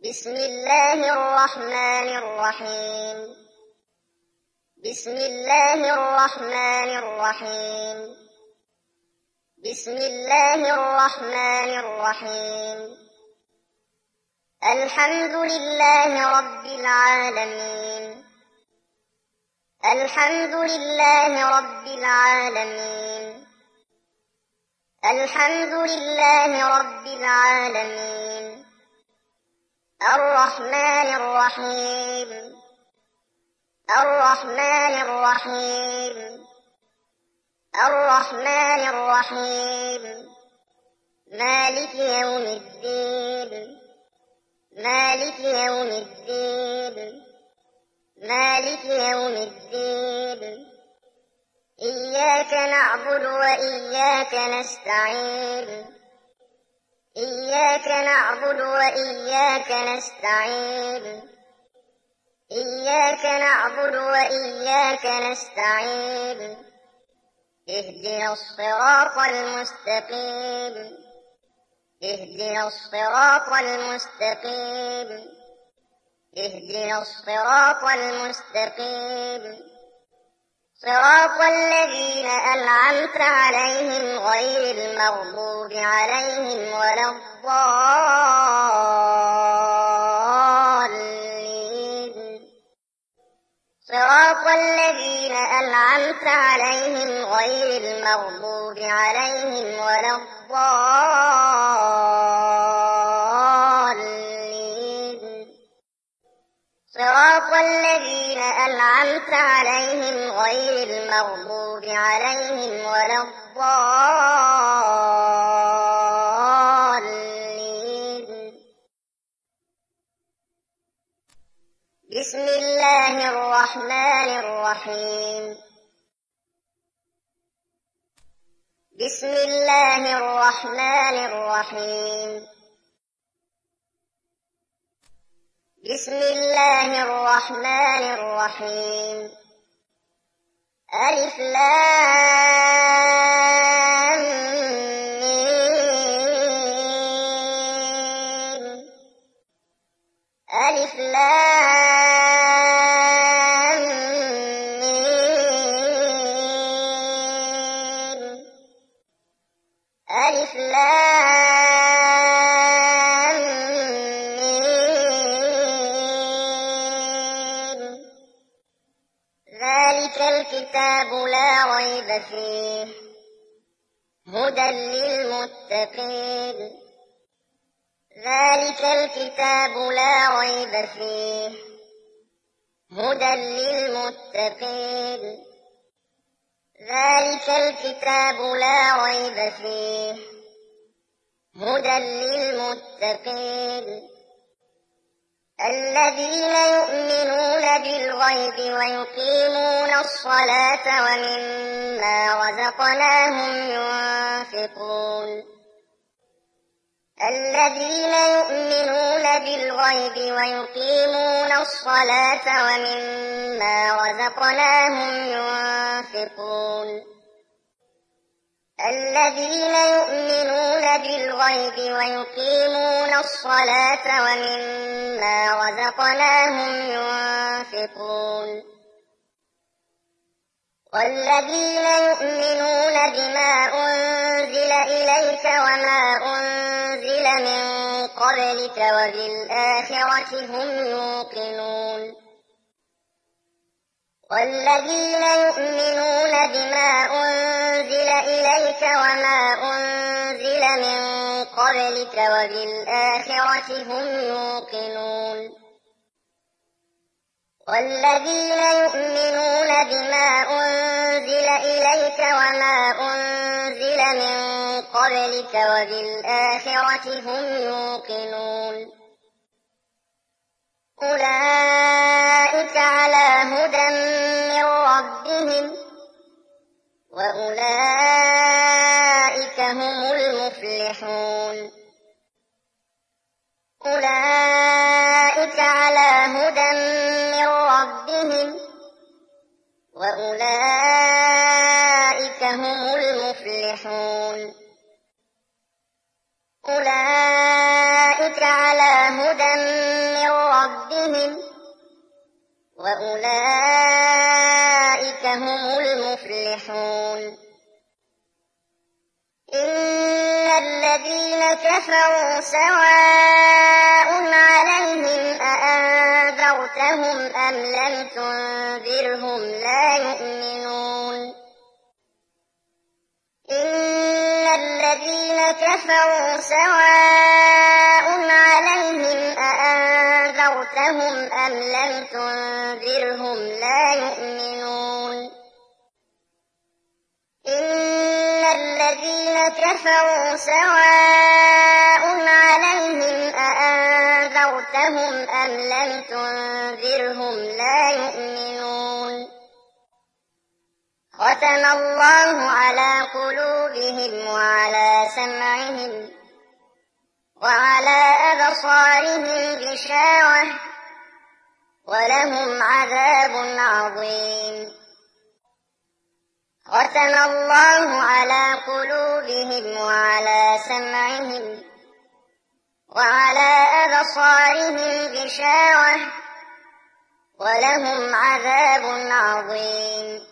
بسم الله الرحمن الرحيم. بسم الله الرحمن الرحيم. بسم الله الرحمن الرحيم. الحمد لله رب العالمين. الحمد لله رب العالمين. الحمد لله رب العالمين. الرحمن الرحيم. الرحمن الرحيم. الرحمن الرحيم. مالك يوم الدين. مالك يوم الدين. مالك يوم الدين. إياك نعبد وإياك نستعين. إياك نعبد وإياك نستعين. إياك نعبد وإياك نستعين. اهدنا الصراط المستقيم. اهدنا الصراط المستقيم. اهدنا الصراط المستقيم. صراط الذين أنعمت عليهم غير المغضوب عليهم ولا الضالين. صراط الذين أنعمت عليهم غير المغضوب عليهم ولا الضالين. صراط الذين أنعمت عليهم غير المغضوب عليهم ولا الضالين. بسم الله الرحمن الرحيم. بسم الله الرحمن الرحيم. بسم الله الرحمن الرحيم. ألف لام ميم. ألف لام ميم. ألف لام ميم. ذلك الكتاب لا ريب فيه هدى للمتقين. ذلك الكتاب لا ريب فيه هدى للمتقين. ذلك الكتاب لا ريب فيه هدى للمتقين. الذين يؤمنون بالغيب ويقيمون الصلاة ومما رزقناهم ينفقون. الذين يؤمنون بالغيب ويقيمون الصلاة ومما رزقناهم ينفقون. الذين يؤمنون بالغيب ويقيمون الصلاة ومما رزقناهم ينفقون. والذين يؤمنون بما أنزل إليك وما أنزل من قبلك وبالآخرة هم يوقنون. والذين يؤمنون بما أنزل إليك وما أنزل من قبلك وبالآخرة هم يوقنون. والذين يؤمنون بما أنزل إليك وما أنزل من قبلك وبالآخرة هم يوقنون. أولئك على هدى من ربهم وأولئك هم المفلحون. أولئك على هدى من ربهم وأولئك هم المفلحون. أولئك على هدى من ربهم وأولئك هم المفلحون إن الذين كفروا سواء عليهم أأنذرتهم أم لم تنذرهم لا يؤمنون إن الذين كفروا سواء عليهم أأنذرتهم أم لم تنذرهم لا يؤمنون إن الذين كفروا سواء عليهم أأنذرتهم أم لم تنذرهم لا يؤمنون ختم الله على قلوبهم وعلى سمعهم وعلى أبصارهم غشاوة ولهم عذاب عظيم ختم الله على قلوبهم وعلى سمعهم وعلى أبصارهم غشاوة ولهم عذاب عظيم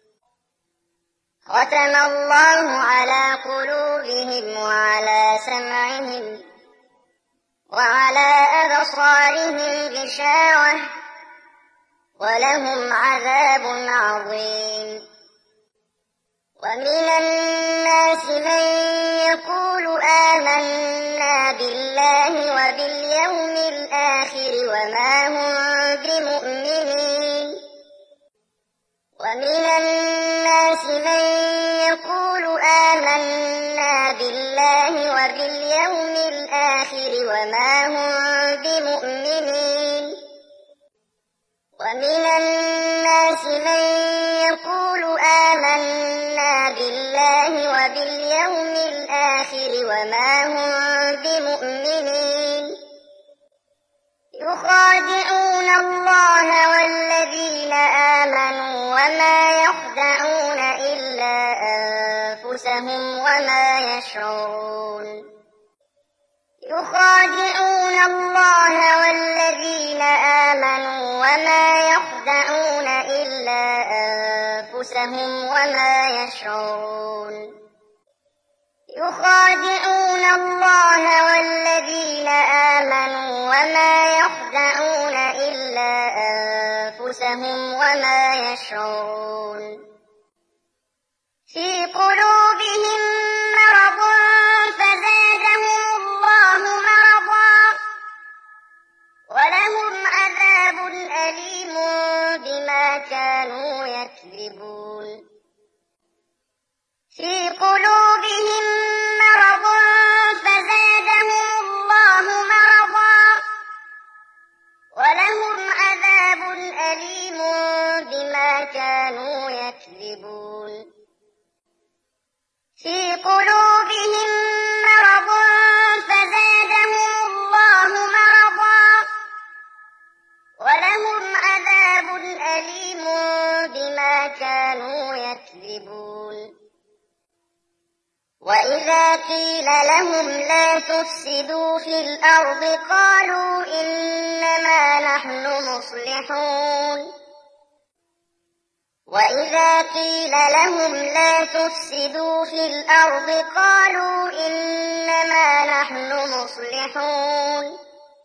ختم الله على قلوبهم وعلى سمعهم وعلى أبصارهم غشاوة ولهم عذاب عظيم ومن الناس من يقول آمنا بالله وباليوم الآخر وما هم بمؤمنين ومن الناس من يقول آمنا بالله وباليوم الآخر وما هم بمؤمنين ومن الناس من يقول آمنا بالله وباليوم الآخر وما هم بمؤمنين يخادعون الله والذين آمنوا وما يخدعون إلا أنفسهم وما يشعرون يخادعون الله والذين آمنوا وما يخدعون إلا أنفسهم وما يشعرون يخادعون الله والذين آمنوا وما يخدعون إلا أنفسهم وما يشعرون في قلوبهم مرض فزادهم الله مرضا ولهم عذاب أليم بما كانوا يكذبون في قلوبهم مرض فزادهم الله مرضا ولهم عذاب أليم بما كانوا يكذبون في قلوبهم مرض فزادهم الله مرضا ولهم عذاب أليم بما كانوا يكذبون وإذا قيل لهم لا تفسدوا في الأرض قالوا إنما نحن مصلحون وإذا قيل لهم لا تفسدوا في الأرض قالوا إنما نحن مصلحون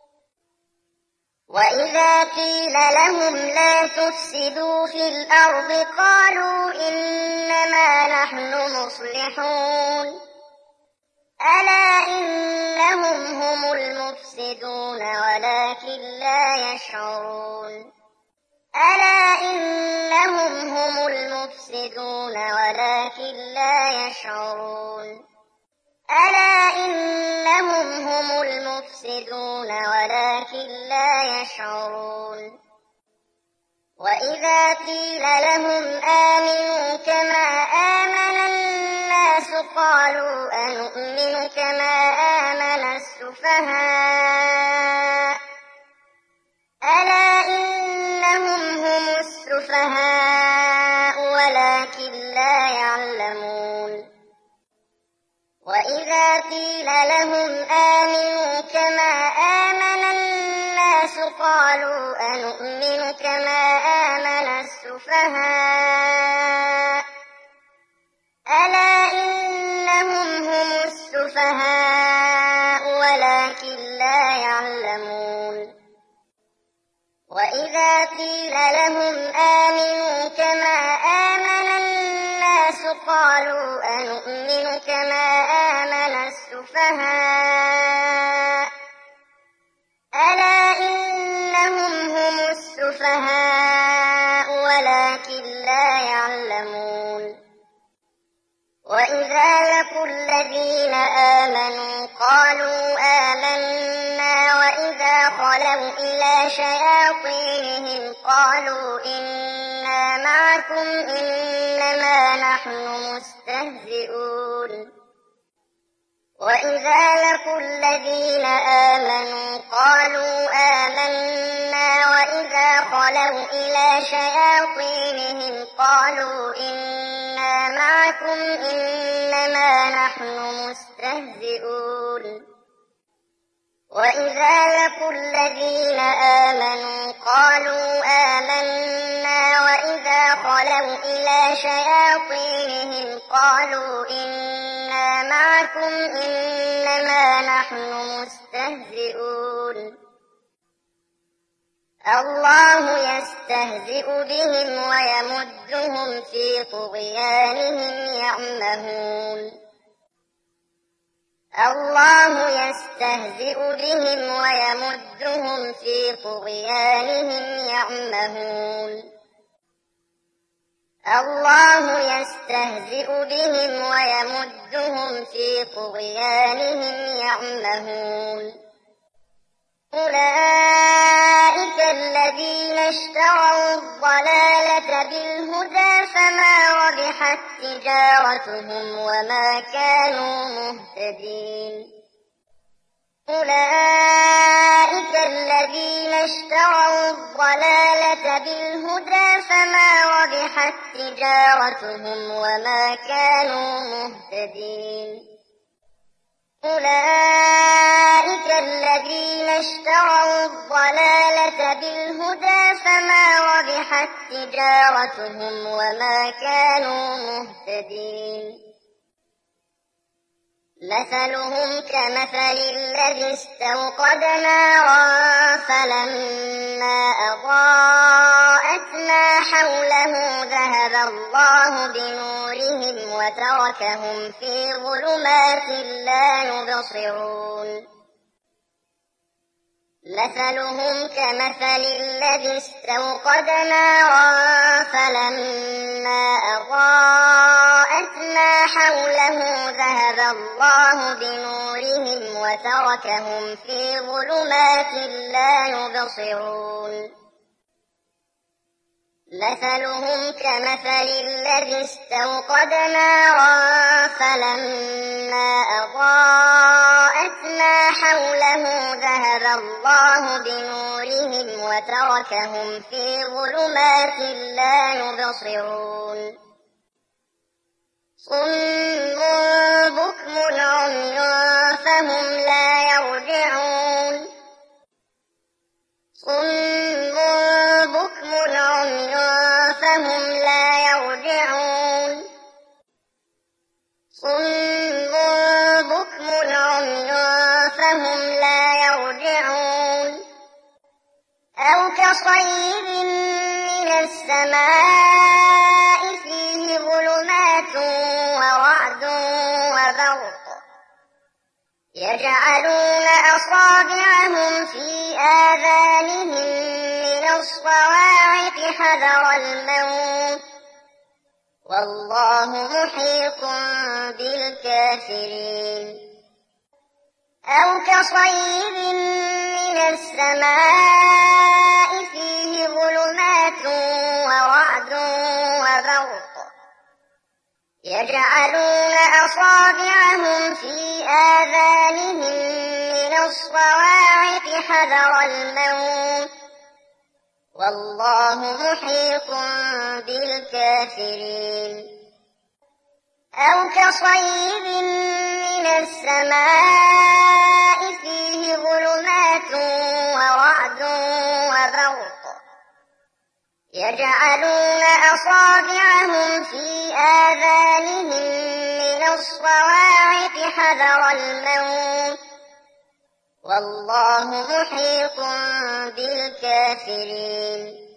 وإذا قيل لهم لا تفسدوا في الأرض قالوا إنما نحن مصلحون ألا إنهم هم المفسدون ولكن لا يشعرون ألا إنهم هم المفسدون ولكن لا يشعرون ألا إنهم هم المفسدون ولكن لا يشعرون وإذا قيل لهم آمنوا كما آمن الناس قالوا أنؤمن كما آمن السفهاء ألا إنهم هم السفهاء ولكن لا يعلمون وإذا قيل لهم آمنوا كما آمن قالوا أنؤمن كما آمن السفهاء ألا إنهم هم السفهاء ولكن لا يعلمون وإذا قيل لهم آمنوا كما آمن الناس قالوا أنؤمن كما آمن السفهاء ألا إنهم هم السفهاء ولكن لا يعلمون وإذا لقوا الذين آمنوا قالوا آمنا وإذا خلوا إلى شياطينهم قالوا إنا معكم إنما نحن مستهزئون وإذا لقوا الذين آمنوا قالوا آمنا وإذا خلوا إلى شياطينهم قالوا إنا معكم إنما نحن مستهزئون وإذا لقوا الذين آمنوا قالوا آمنا وإذا خلوا إلى شياطينهم قالوا إنا معكم إنما نحن مستهزئون الله يستهزئ بهم ويمدهم في طغيانهم يعمهون الله يستهزئ بهم ويمدهم في طغيانهم يعمهون الله يستهزئ بهم ويمدهم في طغيانهم يعمهون أولئك الذين اشتروا الضلالة بالهدى فما ربحت تجارتهم وما كانوا مهتدين أولئك الذين اشتروا الضلالة بالهدى فما ربحت تجارتهم وما كانوا مهتدين أولئك الذين اشتروا الضلالة بالهدى فما ربحت تجارتهم وما كانوا مهتدين مثلهم كمثل الذي استوقد نارا فلما أضاءت ما حوله ذهب الله بنورهم وتركهم في ظلمات لا يبصرون مثلهم كمثل الذي استوقد نارا فلما أضاءت ما حوله ذهب الله بنورهم وتركهم في ظلمات لا يبصرون مثلهم كمثل الذي استوقد نارا فلما أضاءت ما حوله ذهب الله بنورهم وتركهم في ظلمات لا يبصرون صم بكم عمي فهم لا يرجعون صم بكم عمي فهم لا يرجعون صم بكم عمي فهم لا يرجعون أو كصيب من السماء فيه ظلمات ورعد وبرق يجعلون أصابعهم في آذانهم من الصواعق حذر الموت والله محيط بالكافرين أو كصيب من السماء فيه ظلمات ورعد وبرق يجعلون أصابعهم في آذانهم من الصواعق حذر الموت والله محيط بالكافرين أو كصيب من السماء فيه ظلمات ورعد وبرق يجعلون أصابعهم في آذانهم من الصواعق حذر الموت والله محيط بالكافرين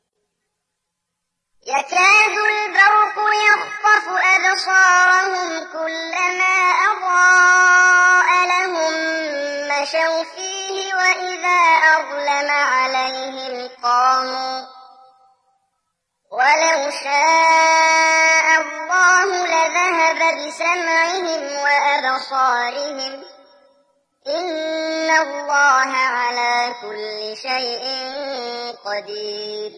يكاد البرق يخطف أبصارهم كلما أضاء لهم مشوا فيه وإذا أظلم عليهم قاموا ولو شاء الله لذهب بسمعهم وأبصارهم إن الله على كل شيء قدير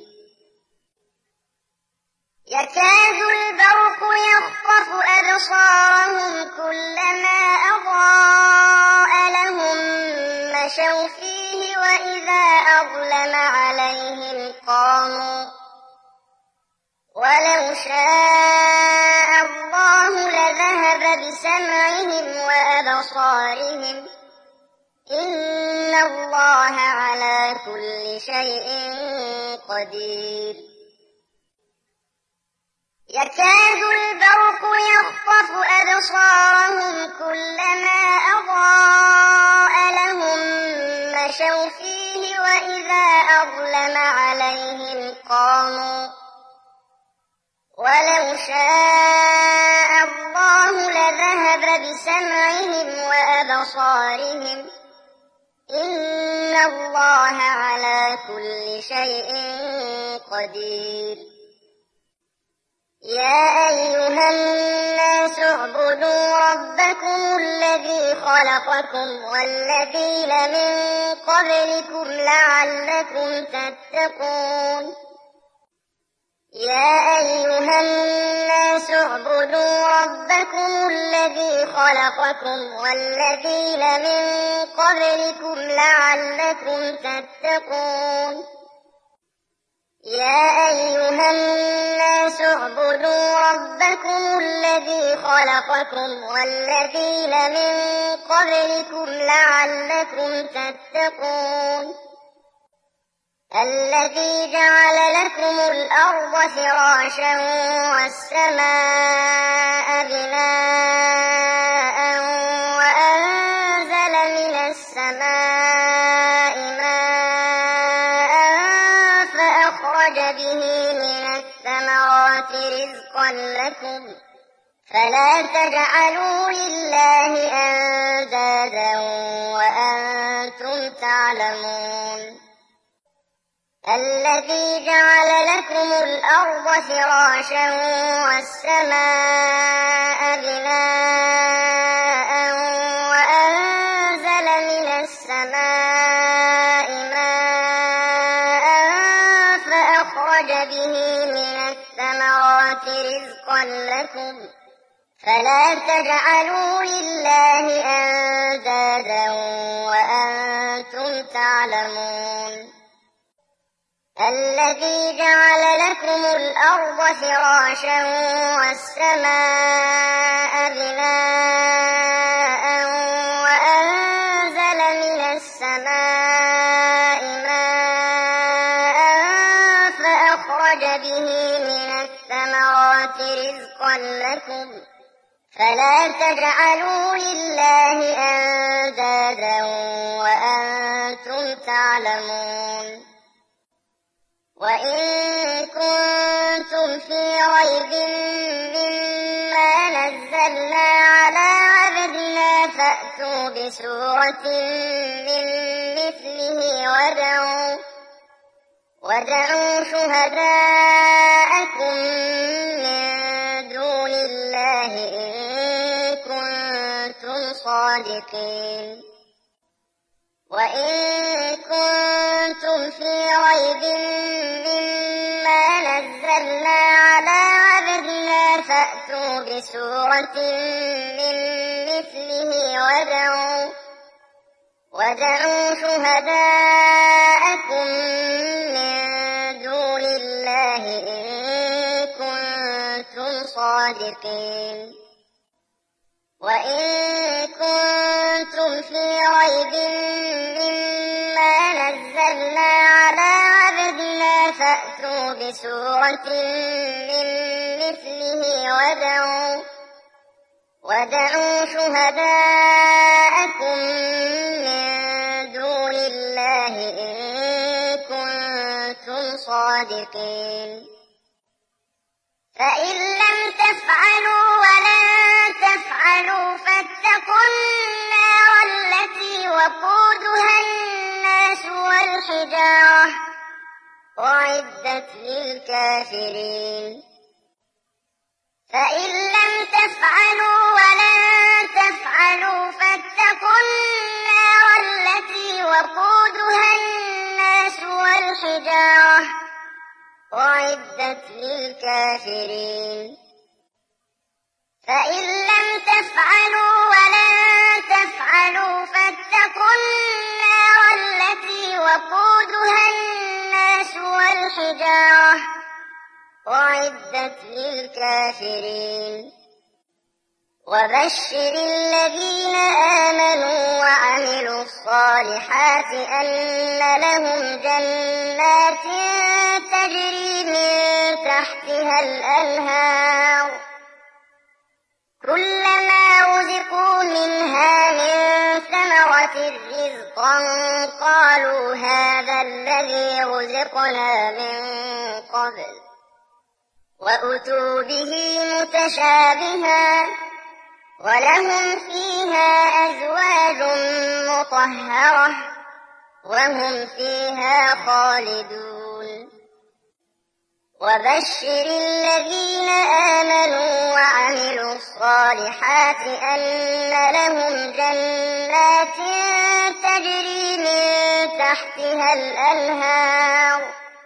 يكاد البرق يخطف أبصارهم كلما أضاء لهم مشوا فيه وإذا أظلم عليهم قاموا ولو شاء الله لذهب بسمعهم وأبصارهم إن الله على كل شيء قدير يكاد البرق يخطف أبصارهم كلما أضاء لهم مشوا فيه وإذا أظلم عليهم قاموا ولو شاء الله لذهب بسمعهم وأبصارهم إن الله على كل شيء قدير يا أيها الناس اعبدوا ربكم الذي خلقكم والذين من قبلكم لعلكم تتقون يا أيها الناس اعبدوا ربكم الذي خلقكم والذين من قبلكم لعلكم تتقون يا أيها الناس اعبدوا ربكم الذي خلقكم والذين من قبلكم لعلكم تتقون الذي جعل لكم الأرض فراشا والسماء بناء وأنزل من السماء ماء فأخرج به من الثمرات رزقا لكم فلا تجعلوا لله أندادا وأنتم تعلمون الذي جعل لكم الأرض فراشا والسماء بناء وأنزل من السماء ماء فأخرج به من الثمرات رزقا لكم فلا تجعلوا لله أندادا وأنتم تعلمون الذي جعل لكم الأرض فراشا والسماء بناء وأنزل من السماء ماء فأخرج به من الثمرات رزقا لكم فلا تجعلوا لله أندادا وأنتم تعلمون وإن كنتم في ريب مما نزلنا على عبدنا فأتوا بسورة من مثله وادعوا شهداءكم من دون الله إن كنتم صادقين وإن كنتم في ريب مما نزلنا على عبدنا فأتوا بسورة من مثله وادعوا شهداءكم من دون الله إن كنتم صادقين وإن كنتم في ريب مما نزلنا على بسورة من مثله وادعوا شهداءكم من دون الله إن كنتم صادقين فإن لم تفعلوا ولن تفعلوا فاتقوا النار التي وقودها الناس والحجارة أعدت للكافرين فإن لم تفعلوا ولن تفعلوا فاتقوا النار التي وقودها الناس والحجارة أعدت للكافرين فإن لم تفعلوا ولن تفعلوا فاتقوا النار التي وقودها الناس والحجارة أعدت للكافرين وبشر الذين آمنوا وعملوا الصالحات أن لهم جنات تجري من تحتها الأنهار كلما رزقوا منها من ثمرة رزقا قالوا هذا الذي رزقنا من قبل وأتوا به متشابها ولهم فيها أزواج مطهرة وهم فيها خالدون وبشر الذين آمنوا وعملوا الصالحات أن لهم جنات تجري من تحتها الأنهار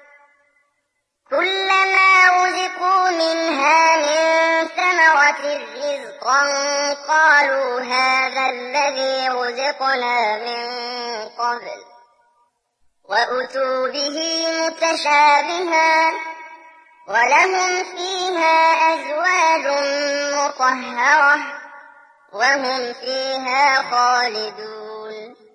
كلما رزقوا منها من ثمرة رزقا قالوا هذا الذي رزقنا من قبل وأتوا به متشابها ولهم فيها أزواج مطهرة وهم فيها خالدون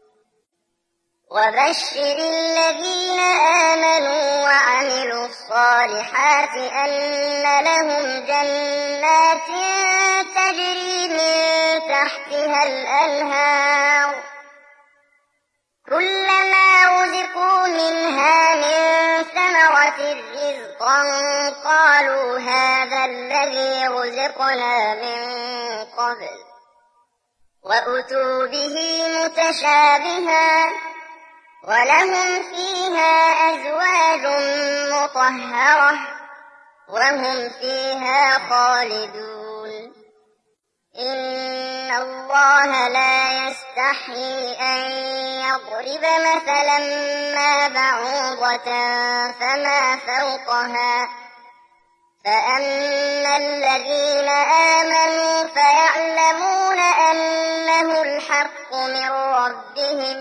وبشر الذين آمنوا وعملوا الصالحات أن لهم جنات تجري من تحتها الأنهار كلما رزقوا منها من ثمرة رزقا قالوا هذا الذي رزقنا من قبل وأتوا به متشابها ولهم فيها أزواج مطهرة وهم فيها خالدون إن الله لا يستحيي أن يضرب مثلا ما بعوضة فما فوقها فأما الذين آمنوا فيعلمون أنه الحق من ربهم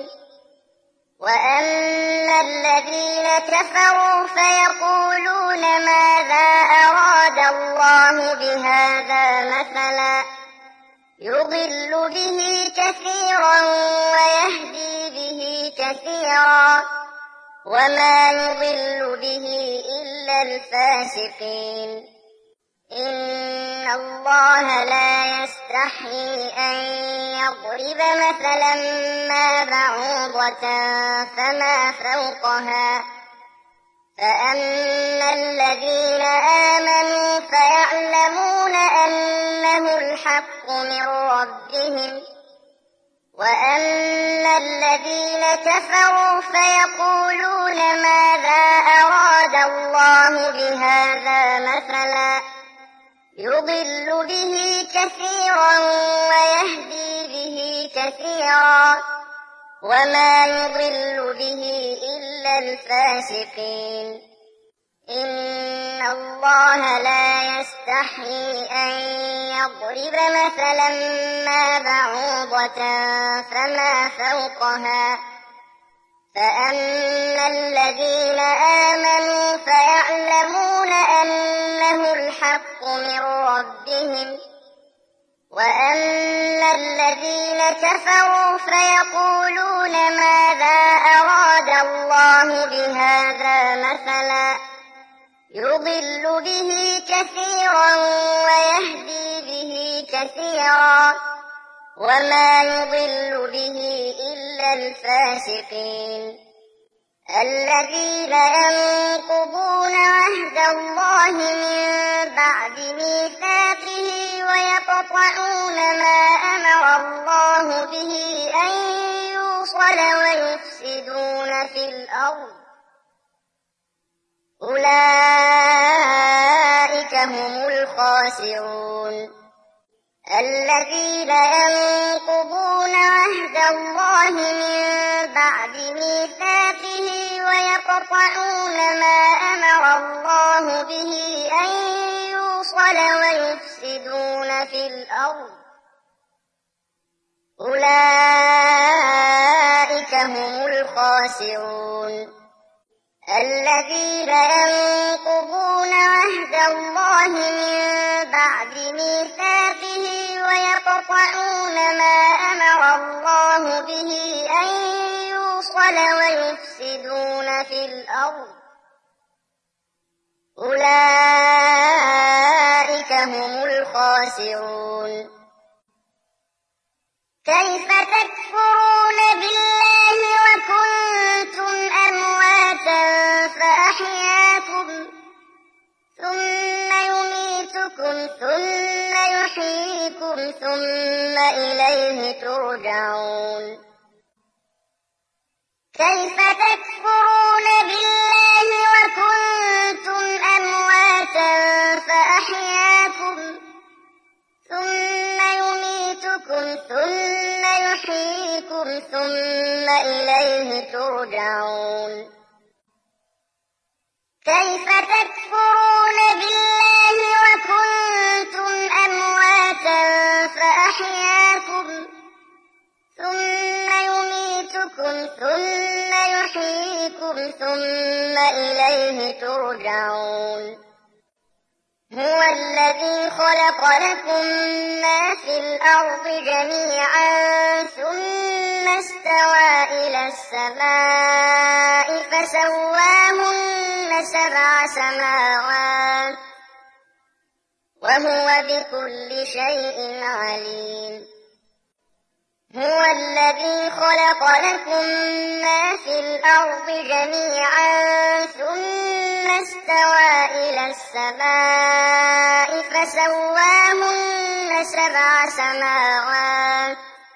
وأما الذين كفروا فيقولون ماذا أراد الله بهذا مثلا يضل به كثيرا ويهدي به كثيرا وما يضل به إلا الفاسقين إن الله لا يستحيي أن يضرب مثلا ما بعوضة فما فوقها فأما الذين آمنوا فيعلمون أنه الحق من ربهم وأما الذين كفروا فيقولون ماذا أراد الله بهذا مثلا يضل به كثيرا ويهدي به كثيرا وما يضل به إلا الفاسقين إن الله لا يستحيي أن يضرب مثلا ما بعوضة فما فوقها فأما الذين آمنوا فيعلمون أنه الحق من ربهم وأما الذين كفروا فيقولون ماذا أراد الله بهذا مثلا يضل به كثيرا ويهدي به كثيرا وما يضل به إلا الفاسقين الذين ينقضون عهد الله من بعد ميثاقه ويقطعون ما أمر الله به أن يوصل ويفسدون في الأرض أولئك هم الخاسرون الذين ينقضون عهد الله من بعد ميثاقه ويقطعون ما أمر الله به أن يوصل ويفسدون في الأرض أولئك هم الخاسرون الذين ينقضون عهد الله من بعد ميثاقه ويقطعون ما أمر الله به أن يوصل ويفسدون في الأرض أولئك هم الخاسرون كيف تكفرون بالله وكنتم أمواتا فأحياكم ثم يميتكم ثم يحييكم ثم إليه ترجعون كيف تكفرون بالله وكنتم أمواتا فأحياكم ثم يميتكم ثم يحييكم ثم إليه ترجعون كيف تكفرون بالله وكنتم أمواتا فأحياكم ثم يميتكم ثم يحييكم ثم إليه ترجعون هو الذي خلق لكم ما في الأرض جميعا ثم استوى إلى السماء فسواهن 7 سماوات وهو بكل شيء عليم هو الذي خلق لكم ما في الأرض جميعا ثم استوى إلى السماء فسواهن 7 سماوات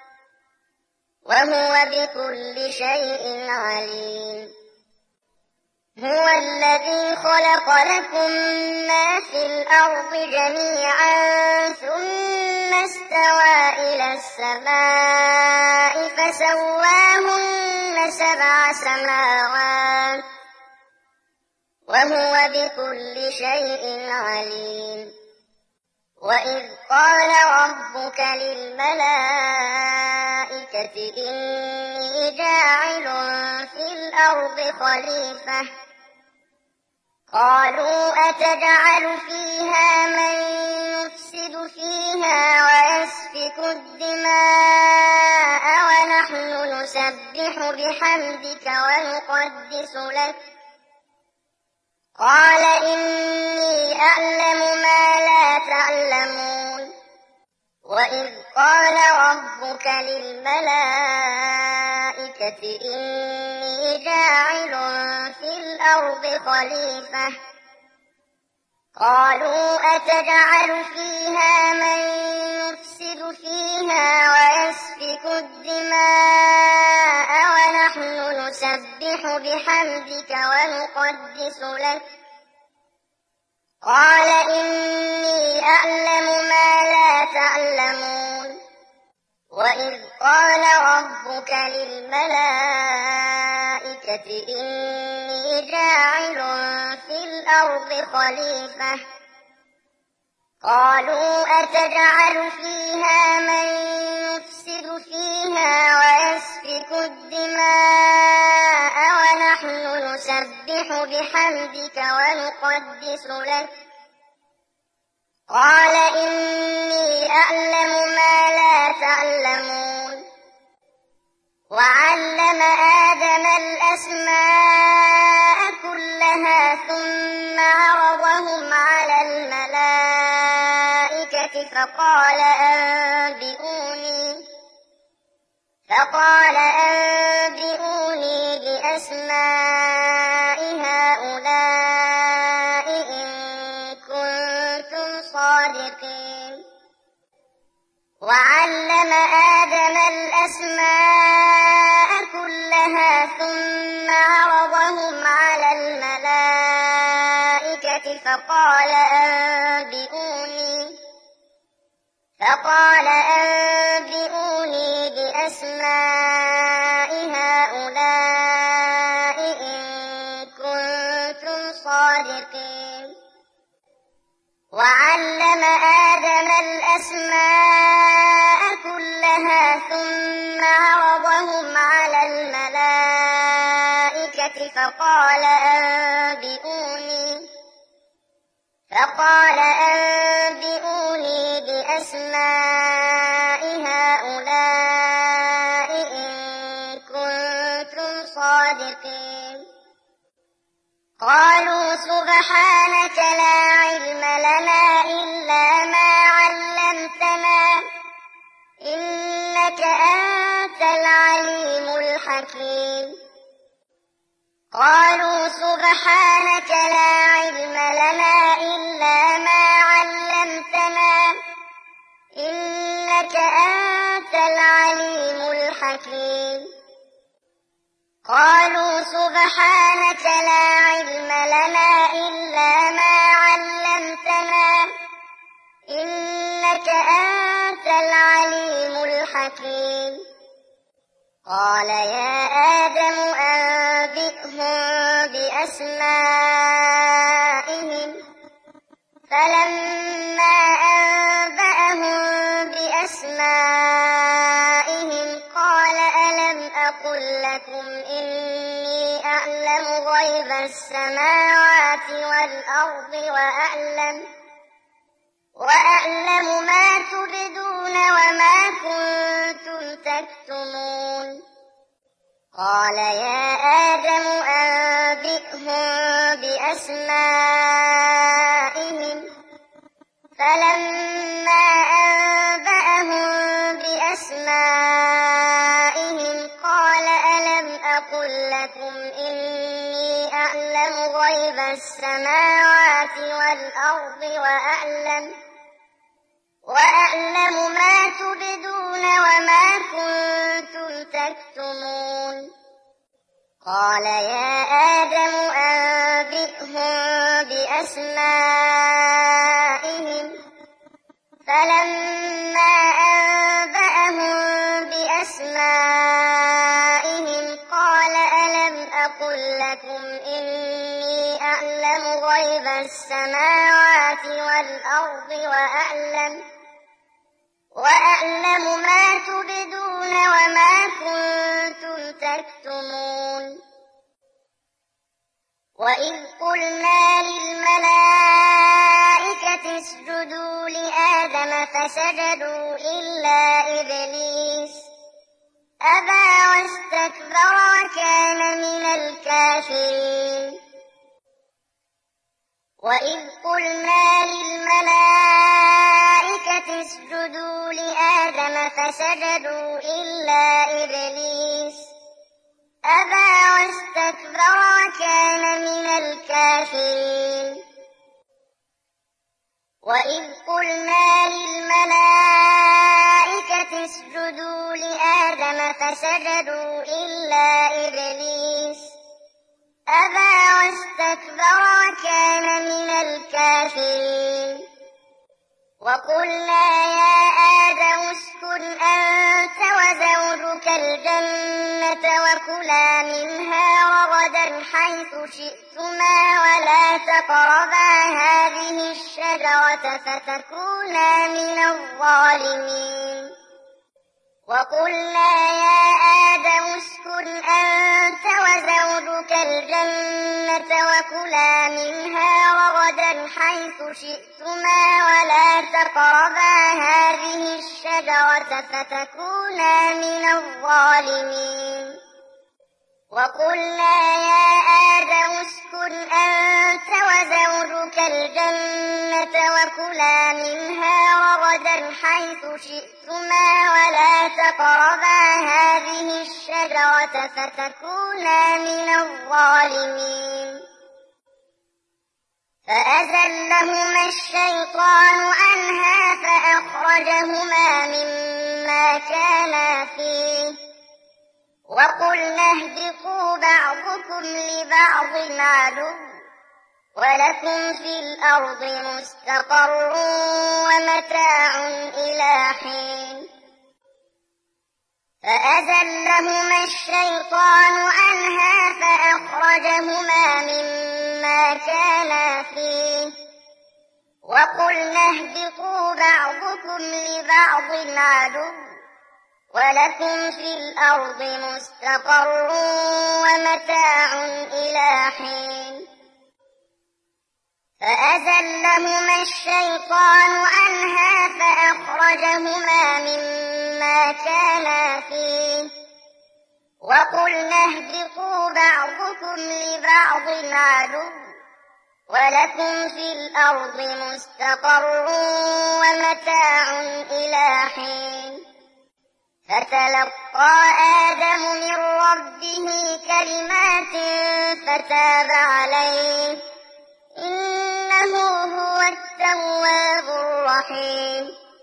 وهو بكل شيء عليم هو الذي خلق لكم ما في الأرض جميعا ثم استوى إلى السماء فسواهن 7 سماوات وهو بكل شيء عليم وإذ قال ربك للملائكة إني جاعل في الأرض خليفة قالوا أتجعل فيها من يفسد فيها ويسفك الدماء ونحن نسبح بحمدك ونقدس لك قال إني أعلم ما لا تعلمون وإذ قال ربك للملائكة إني جاعل في الأرض خليفة قالوا أتجعل فيها من يفسد فيها ويسفك الدماء ونحن نسبح بحمدك ونقدس لك قال إني أعلم ما لا تعلمون وإذ قال ربك للملائكة إني جاعل في الأرض خليفة قالوا أتجعل فيها من يفسد فيها ويسفك الدماء ونحن نسبح بحمدك ونقدس لك قال إني أعلم ما لا تعلمون وعلم آدم الأسماء كلها ثم عرضهم فقال أنبئوني بأسماء هؤلاء إن كنتم صادقين. وعلم آدم الأسماء كلها ثم عرضهم على الملائكة فقال أنبئوني بأسماء هؤلاء إن كنتم صادقين. وعلم آدم الأسماء كلها ثم عرضهم على الملائكة فقال أنبئوني بأسماء هؤلاء إن كنتم صادقين. قالوا سبحانك لا علم لنا إلا ما علمتنا إنك أنت العليم الحكيم. قالوا سبحانك لا علم لنا إلا ما علمتنا إنك أنت العليم الحكيم. قالوا سبحانك لا علم لنا إلا ما علمتنا إنك أنت العليم الحكيم. قال يا آدم أنبئهم بأسمائهم. فلما أنبأهم بأسمائهم قال ألم أقل لكم إني أعلم غيب السماوات والأرض وأعلم ما تبدون وما كنتم تكتمون. قال يا آدم أنبئهم بأسمائهم. فلما أنبأهم بأسمائهم قال ألم أقل لكم إني أعلم غيب السماوات والأرض وأعلم ما تبدون وما كنتم تكتمون. قال يا آدم أنبئهم بأسمائهم. فلما أنبأهم بأسمائهم قال ألم أقل لكم إني أعلم غيب السماوات والأرض وأعلم ما تبدون وما كنتم تكتمون. وإذ قلنا للملائكة اسجدوا لآدم فسجدوا إلا إبليس أبى واستكبر وكان من الكافرين. وإذ قلنا للملائكة اسجدوا لآدم فسجدوا إلا إبليس أبى واستكبر وكان من الكافرين. وإذ قلنا للملائكة اسجدوا لآدم فسجدوا إلا إبليس أبى واستكبر وكان من الكافرين. وقلنا يا آدم اسكن أنت وزوجك الجنة وكلا منها رغدا حيث شئتما ولا تقربا هذه الشجرة فتكونا من الظالمين. وقلنا يا آدم اسكن أنت وزوجك الجنة وكلا منها رغدا حيث شئتما ولا تقربا هذه الشجرة فتكونا من الظالمين. وقلنا يا آدم اسكن أنت وزوجك الجنة الجنة وكلا منها رغدا حيث شئتما ولا تقربا هذه الشجرة فتكونا من الظالمين فأزلهما الشيطان عنها فأخرجهما مما كانا فيه وقلنا اهبطوا بعضكم لبعض عدو ولكم في الأرض مستقر ومتاع إلى حين فأزلهما الشيطان عنها فأخرجهما مما كانا فيه وقلنا اهبطوا بعضكم لبعض عدو ولكم في الأرض مستقر ومتاع إلى حين فأزلهما الشيطان عنها فأخرجهما مما كانا فيه وقلنا اهبطوا بعضكم لبعض عدو ولكم في الأرض مستقر ومتاع إلى حين فتلقى آدم من ربه كلمات فتاب عليه إنه هو التواب الرحيم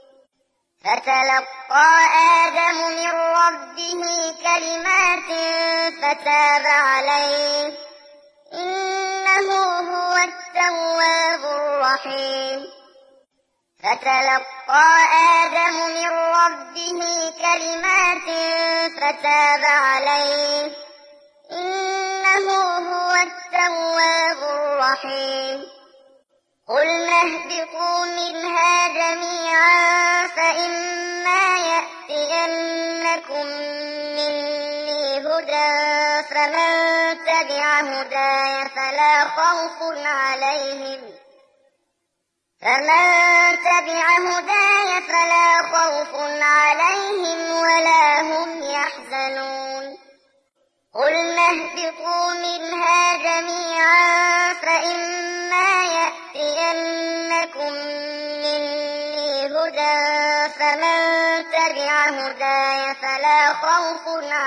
فتلقى آدم من ربه كلمات فتاب عليه إنه هو التواب الرحيم فتلقى آدم من ربه كلمات فتاب عليه إنه هو التواب الرحيم قلنا اهبطوا منها جميعا فإما يأتينكم مني هدى فمن تبع هداي فلا خوف عليهم ولا هم يحزنون قلنا اهبطوا منها جميعا فإما يأتينكم مني هدى فمن تبع هداي فلا خوف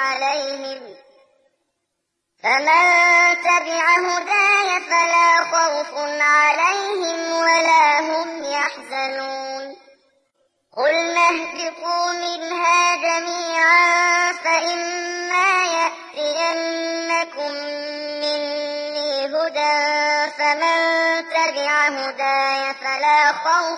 عليهم ولا هم يحزنون قلنا اهبطوا منها جميعا فإما يأتينكم مني هدى فمن تبع هداي فلا خوف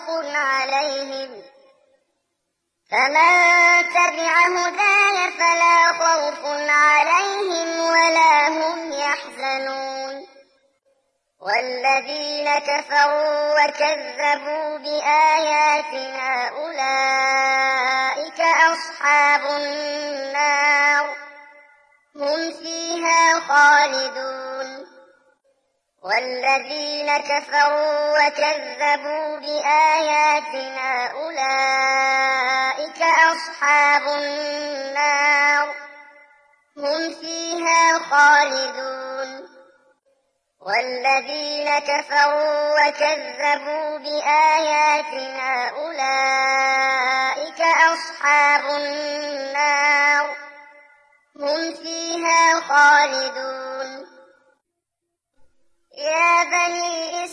عليهم ولا هم يحزنون والذين كفروا وكذبوا بآياتنا أولئك أصحاب النار هم فيها خالدون والذين كفروا وكذبوا بآياتنا أولئك أصحاب النار هم فيها خالدون والذين كفروا وكذبوا بآياتنا أولئك أصحاب النار هم فيها خالدون يا بني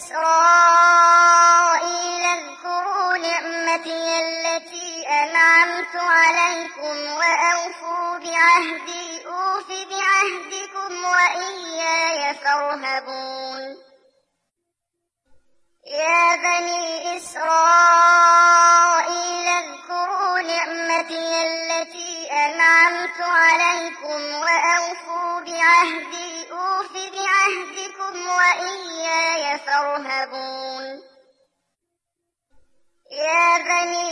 إسرائيل اذكروا نعمتي التي أنعمت عليكم وأوفوا بعهدي أوف بعهدكم وإياي فارهبون يا بني إسرائيل اذكروا نعمتي التي أنعمت عليكم وأوفوا بعهدي أوف بعهدكم وإياي فارهبون يا بني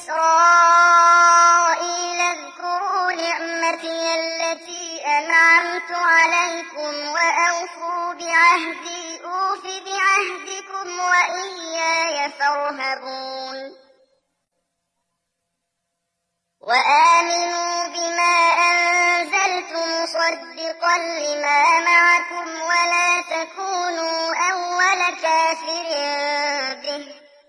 إسرائيل اذكروا نعمتي التي أنعمت عليكم وأوفوا بعهدي أوف بعهدكم وإياي فارهبون وآمنوا بما أنزلت مصدقا لما معكم ولا تكونوا أول كافر به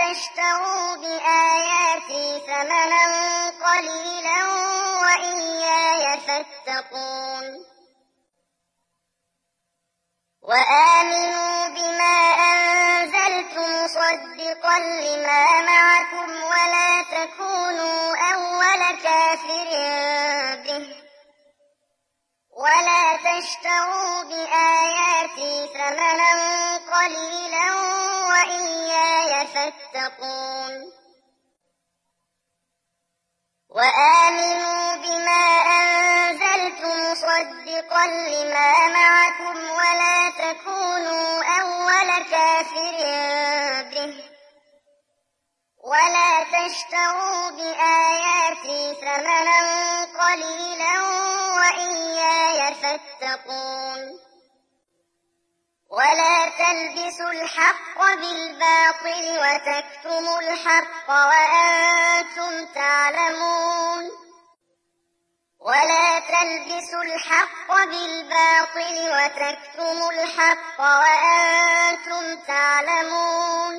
تشتروا بآياتي ثمنا قليلا وإياي فاتقون وآمنوا بما أنزلت مصدقا لما معكم ولا تكونوا أول كافر به ولا تشتروا بآياتي ثمنا قليلا وإياي فاتقون وآمنوا بما أنزلت مصدقا لما معكم ولا تكونوا أول كافر به ولا تشتروا بآياتي ثمنا قليلا وإياي فاتقون ولا تلبسوا الحق بالباطل وتكتموا الحق وأنتم تعلمون ولا تلبسوا الحق بالباطل وتكتموا الحق وأنتم تعلمون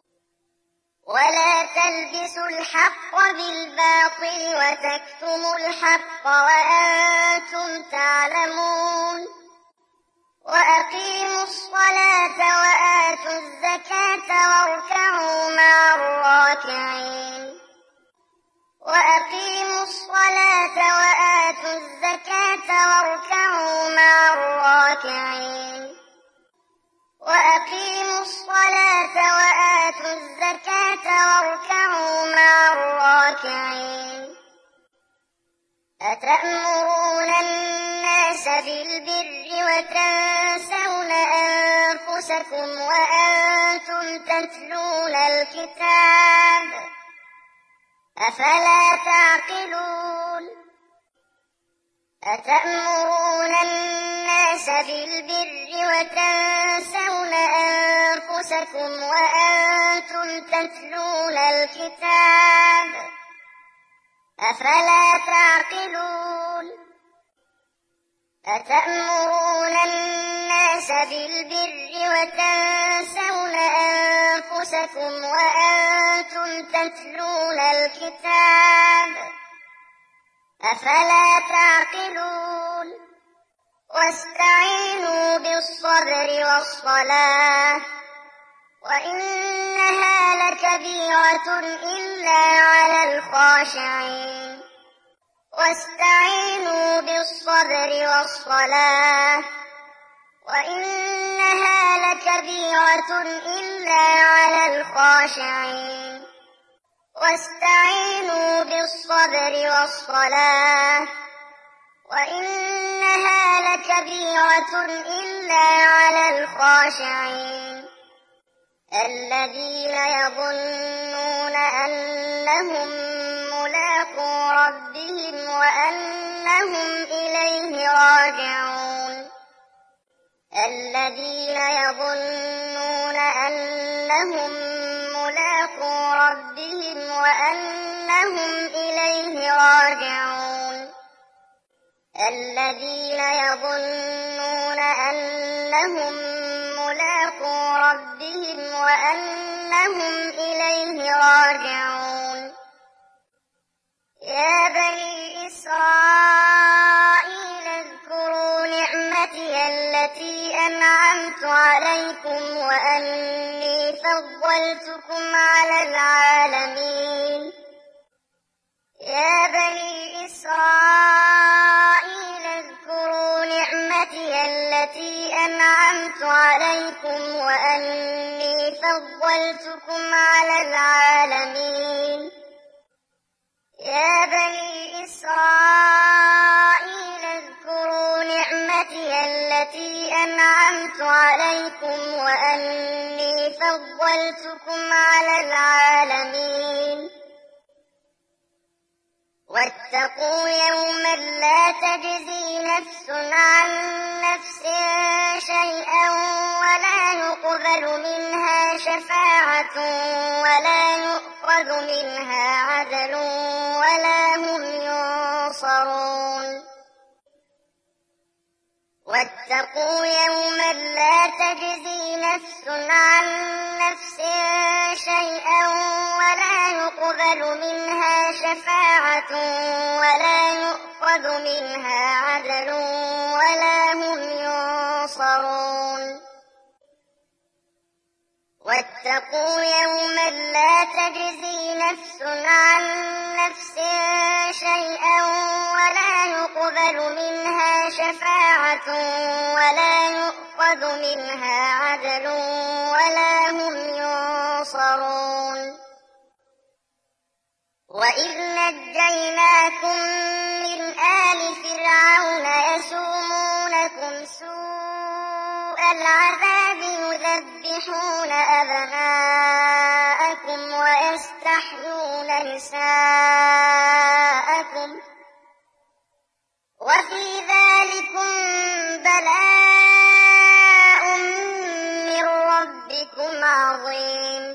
ولا تلبسوا الحق بالباطل وتكتموا الحق وأنتم تعلمون وأقيموا الصلاة وآتوا الزكاة واركعوا مع الراكعين وأقيموا الصلاة وآتوا الزكاة واركعوا مع الراكعين وأقيموا الصلاة وآتوا الزكاة واركعوا مع الراكعين أتأمرون الناس بالبر وتنسون أنفسكم وأنتم تتلون الكتاب أفلا تعقلون أتأمرون الناس بالبر وتنسون أنفسكم وأنتم تتلون الكتاب أفلا تعقلون أتأمرون الناس بالبر وتنسون أنفسكم وأنتم تتلون الكتاب أفلا تعقلون واستعينوا بالصبر والصلاة وإنها لكبيرة إلا على الخاشعين واستعينوا بالصبر والصلاة وإنها لكبيرة إلا على الخاشعين واستعينوا بالصبر والصلاة وإنها لكبيرة إلا على الخاشعين الذين يظنون أنهم ملاقو ربهم وأنهم إليه راجعون الذين يظنون أنهم ملاقو ربهم وأنهم إليه راجعون الذين يظنون أنهم ملاقو ربهم وأنهم إليه راجعون يا بني إسرائيل اذكروا نعمتي التي أنعمت عليكم وأني فضلتكم على العالمين يا بني إسرائيل اذكروا نعمتي التي أنعمت عليكم وأني فضلتكم على العالمين يا بني إسرائيل اذكروا نعمتي التي أنعمت عليكم وأني فضلتكم على العالمين واتقوا يوما لا تجزي نفس عن نفس شيئا ولا يقبل منها شفاعة ولا يؤخذ منها عدل ولا هم ينصرون واتقوا يوما لا تجزي نفس عن نفس شيئا ولا يقبل منها شفاعة ولا يؤخذ منها عدل ولا هم ينصرون واتقوا يوما لا تجزي نفس عن نفس شيئا ولا يقبل منها شفاعة ولا يؤخذ منها عدل ولا هم ينصرون وإذ نجيناكم من آل فرعون يسومونكم سوء العذاب يذبحون أبناءكم ويستحيون نساءكم وفي ذلكم بلاء من ربكم عظيم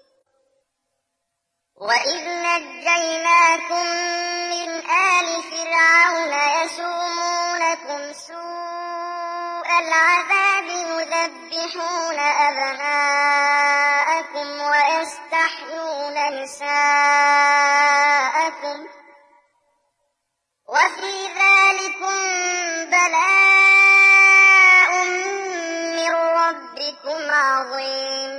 وإذ نجيناكم من آل فرعون يسومونكم سوء العذاب يذبحون أبناءكم ويستحيون نساءكم وفي ذلكم بلاء من ربكم عظيم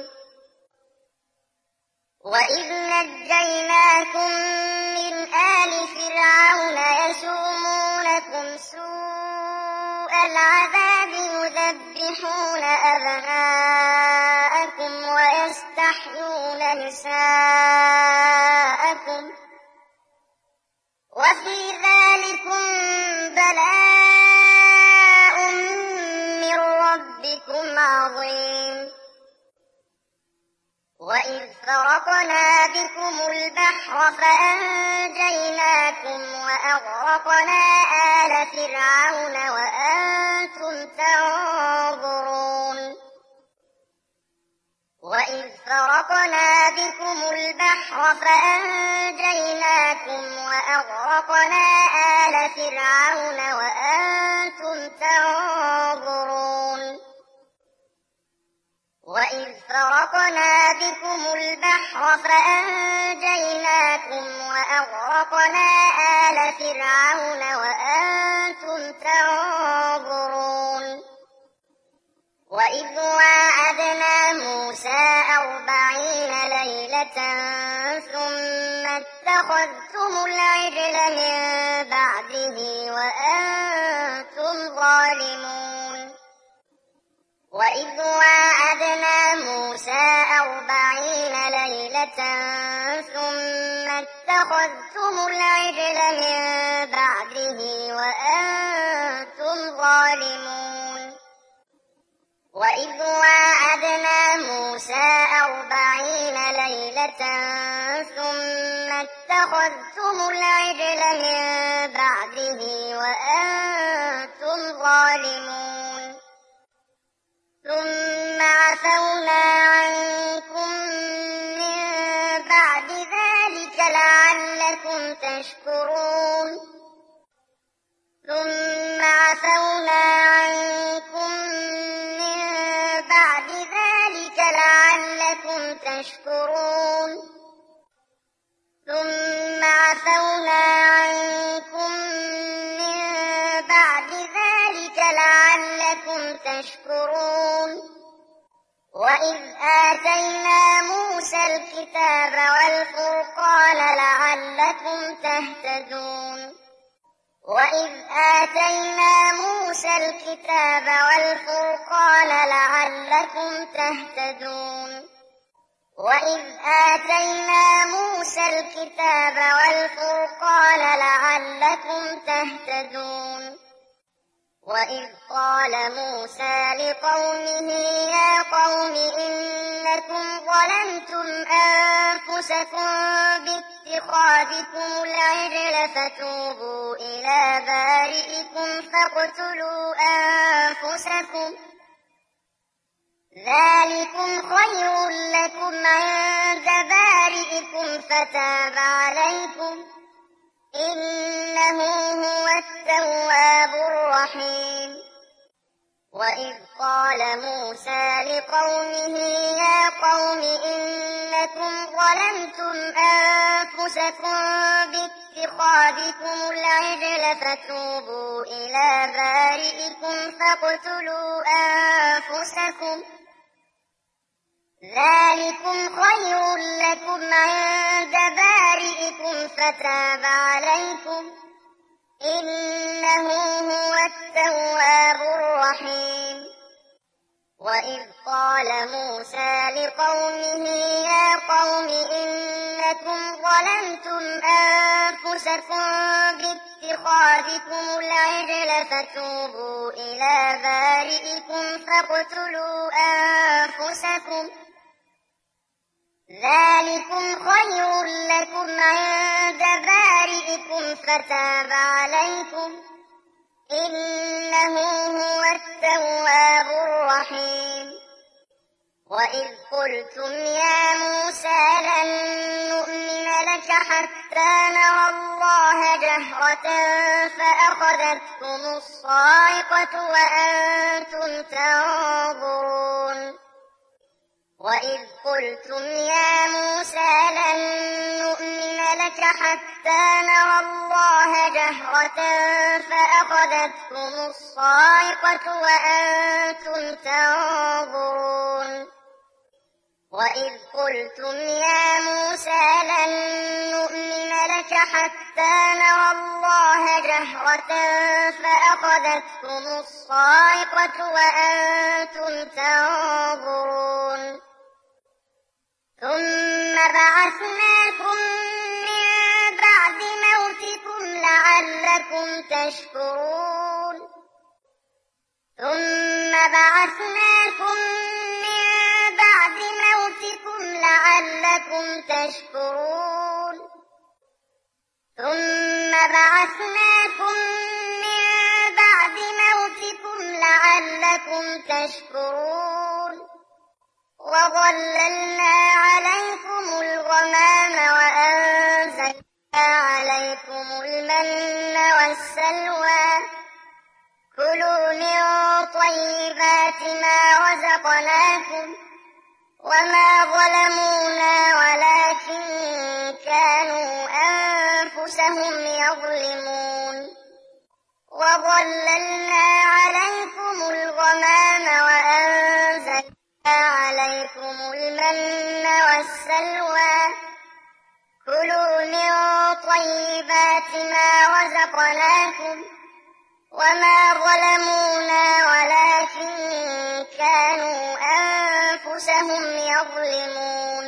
وإذ نجيناكم من آل فرعون يسومونكم سوء العذاب يذبحون أبناءكم ويستحيون نساءكم وفي ذلكم بلاء من ربكم عظيم وإذ فرقنا بكم البحر فأنجيناكم وأغرقنا آل فرعون وأنتم تنظرون وإذ فرقنا بكم البحر فأنجيناكم وأغرقنا آل فرعون وأنتم تنظرون وإذ فرقنا بكم البحر فأنجيناكم وأغرقنا آل فرعون وأنتم تنظرون وإذ واعدنا موسى 40 ليلة ثم اتخذتم العجل من بعده وأنتم ظالمون وإذ واعدنا موسى 40 ليلة ثم اتخذتم العجل من بعده وأنتم ظالمون وإذ واعدنا موسى 40 ليلة ثم اتخذتم العجل من بعده وأنتم ظالمون ثم عفونا عنكم من بعد ذلك لعلكم تشكرون ثم عفونا عنكم من بعد ذلك لعلكم تشكرون ثم عفونا عنكم من بعد ذلك لعلكم تشكرون وإذ آتينا موسى الكتاب والفرقان لعلكم تهتدون وإذ آتينا موسى الكتاب والفرقان لعلكم تهتدون وإذ آتينا موسى الكتاب والفرقان لعلكم تهتدون وإذ قال موسى لقومه يا قوم إنكم ظلمتم أنفسكم باتخاذكم العجل فتوبوا إلى بارئكم فاقتلوا أنفسكم ذلكم خير لكم عند بارئكم فتاب عليكم إنه هو التواب الرحيم وإذ قال موسى لقومه يا قوم إنكم ظلمتم أنفسكم باتخاذكم العجل فتوبوا إلى بارئكم فاقتلوا أنفسكم ذلكم خير لكم عند بارئكم فتاب عليكم إنه هو التواب الرحيم وإذ قال موسى لقومه يا قوم إنكم ظلمتم أنفسكم باتخاذكم العجل فتوبوا إلى بارئكم فاقتلوا أنفسكم ذلكم خير لكم عند بارئكم فتاب عليكم إنه هو التواب الرحيم وإذ قلتم يا موسى لن نؤمن لك حتى نرى الله جهرة فأخذتكم الصاعقة وأنتم تنظرون وإذ قلتم يا موسى لن نؤمن لك حتى نرى الله جهرة فأخذتكم الصاعقة وأنتم تنظرون وإذ قلتم يا موسى لن نؤمن لك حتى نرى الله جهرة فأخذتكم الصاعقة وأنتم تنظرون ثم بعثناكم من بعد موتكم لعلكم تشكرون ثم بعثناكم من بعد موتكم لعلكم تشكرون ثم بعثناكم من بعد موتكم لعلكم تشكرون وظللنا عليكم الغمام وأنزلنا عليكم المن والسلوى كلوا من طيبات ما رزقناكم وما ظلمونا ولكن كانوا أنفسهم يظلمون وظللنا عليكم الغمام وأنزلنا عليكم المن والسلوى كلوا من طيبات ما رزقناكم وما ظلمونا ولكن كانوا أنفسهم يظلمون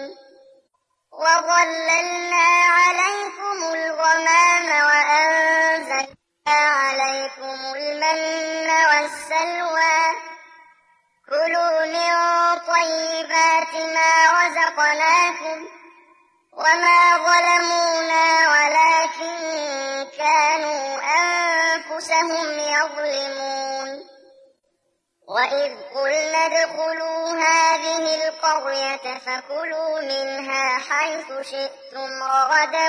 وظللنا عليكم الغمام وأنزلنا عليكم المن والسلوى كلوا من طيبات ما رزقناكم وما ظلمونا ولكن كانوا أنفسهم يظلمون وإذ قلنا ادخلوا هذه القرية فكلوا منها حيث شئتم رغدا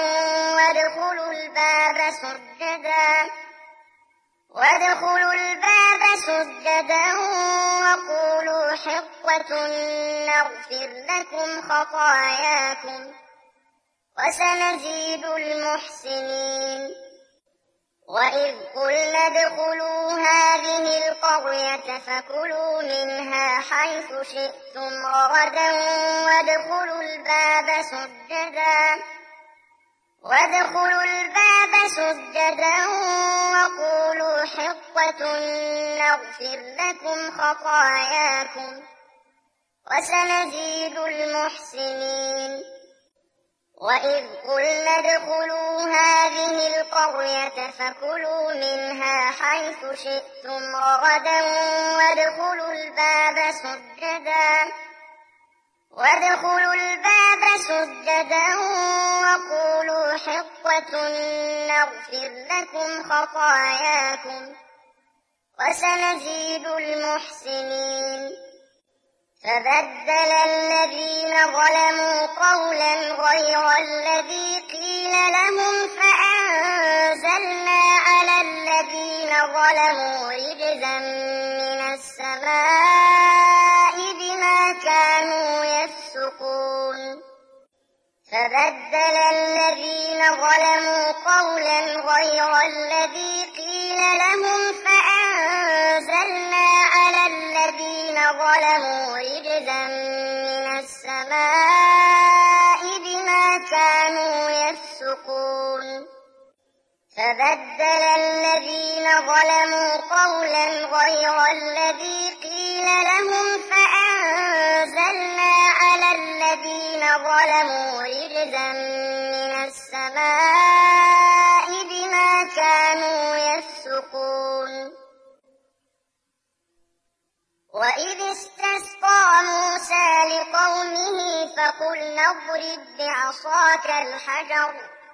وادخلوا الباب سجدا وقولوا حطة نغفر لكم خطاياكم وسنزيد المحسنين وإذ قلنا ادخلوا هذه القرية فكلوا منها حيث شئتم رغدا وادخلوا الباب سجدا وقولوا حطة نغفر لكم خطاياكم وسنزيد المحسنين وإذ قلنا ادخلوا هذه القرية فكلوا منها حيث شئتم رغدا وادخلوا الباب سجدا وقولوا حطة نغفر لكم خطاياكم وسنزيد المحسنين فبدل الذين ظلموا قولا غير الذي قيل لهم فأنزلنا على الذين ظلموا رجزا من السماء السماء بما كانوا يفسقون فبدل الذين ظلموا قولا غير الذي قيل لهم فأنزلنا على الذين ظلموا رجزا من السماء بما كانوا يفسقون فبدل الذين ظلموا قولا غير الذي قيل لهم فأنزلنا على الذين ظلموا رجزا من السماء بما كانوا يفسقون وإذ استسقى موسى لقومه فقلنا اضرب بعصاك الحجر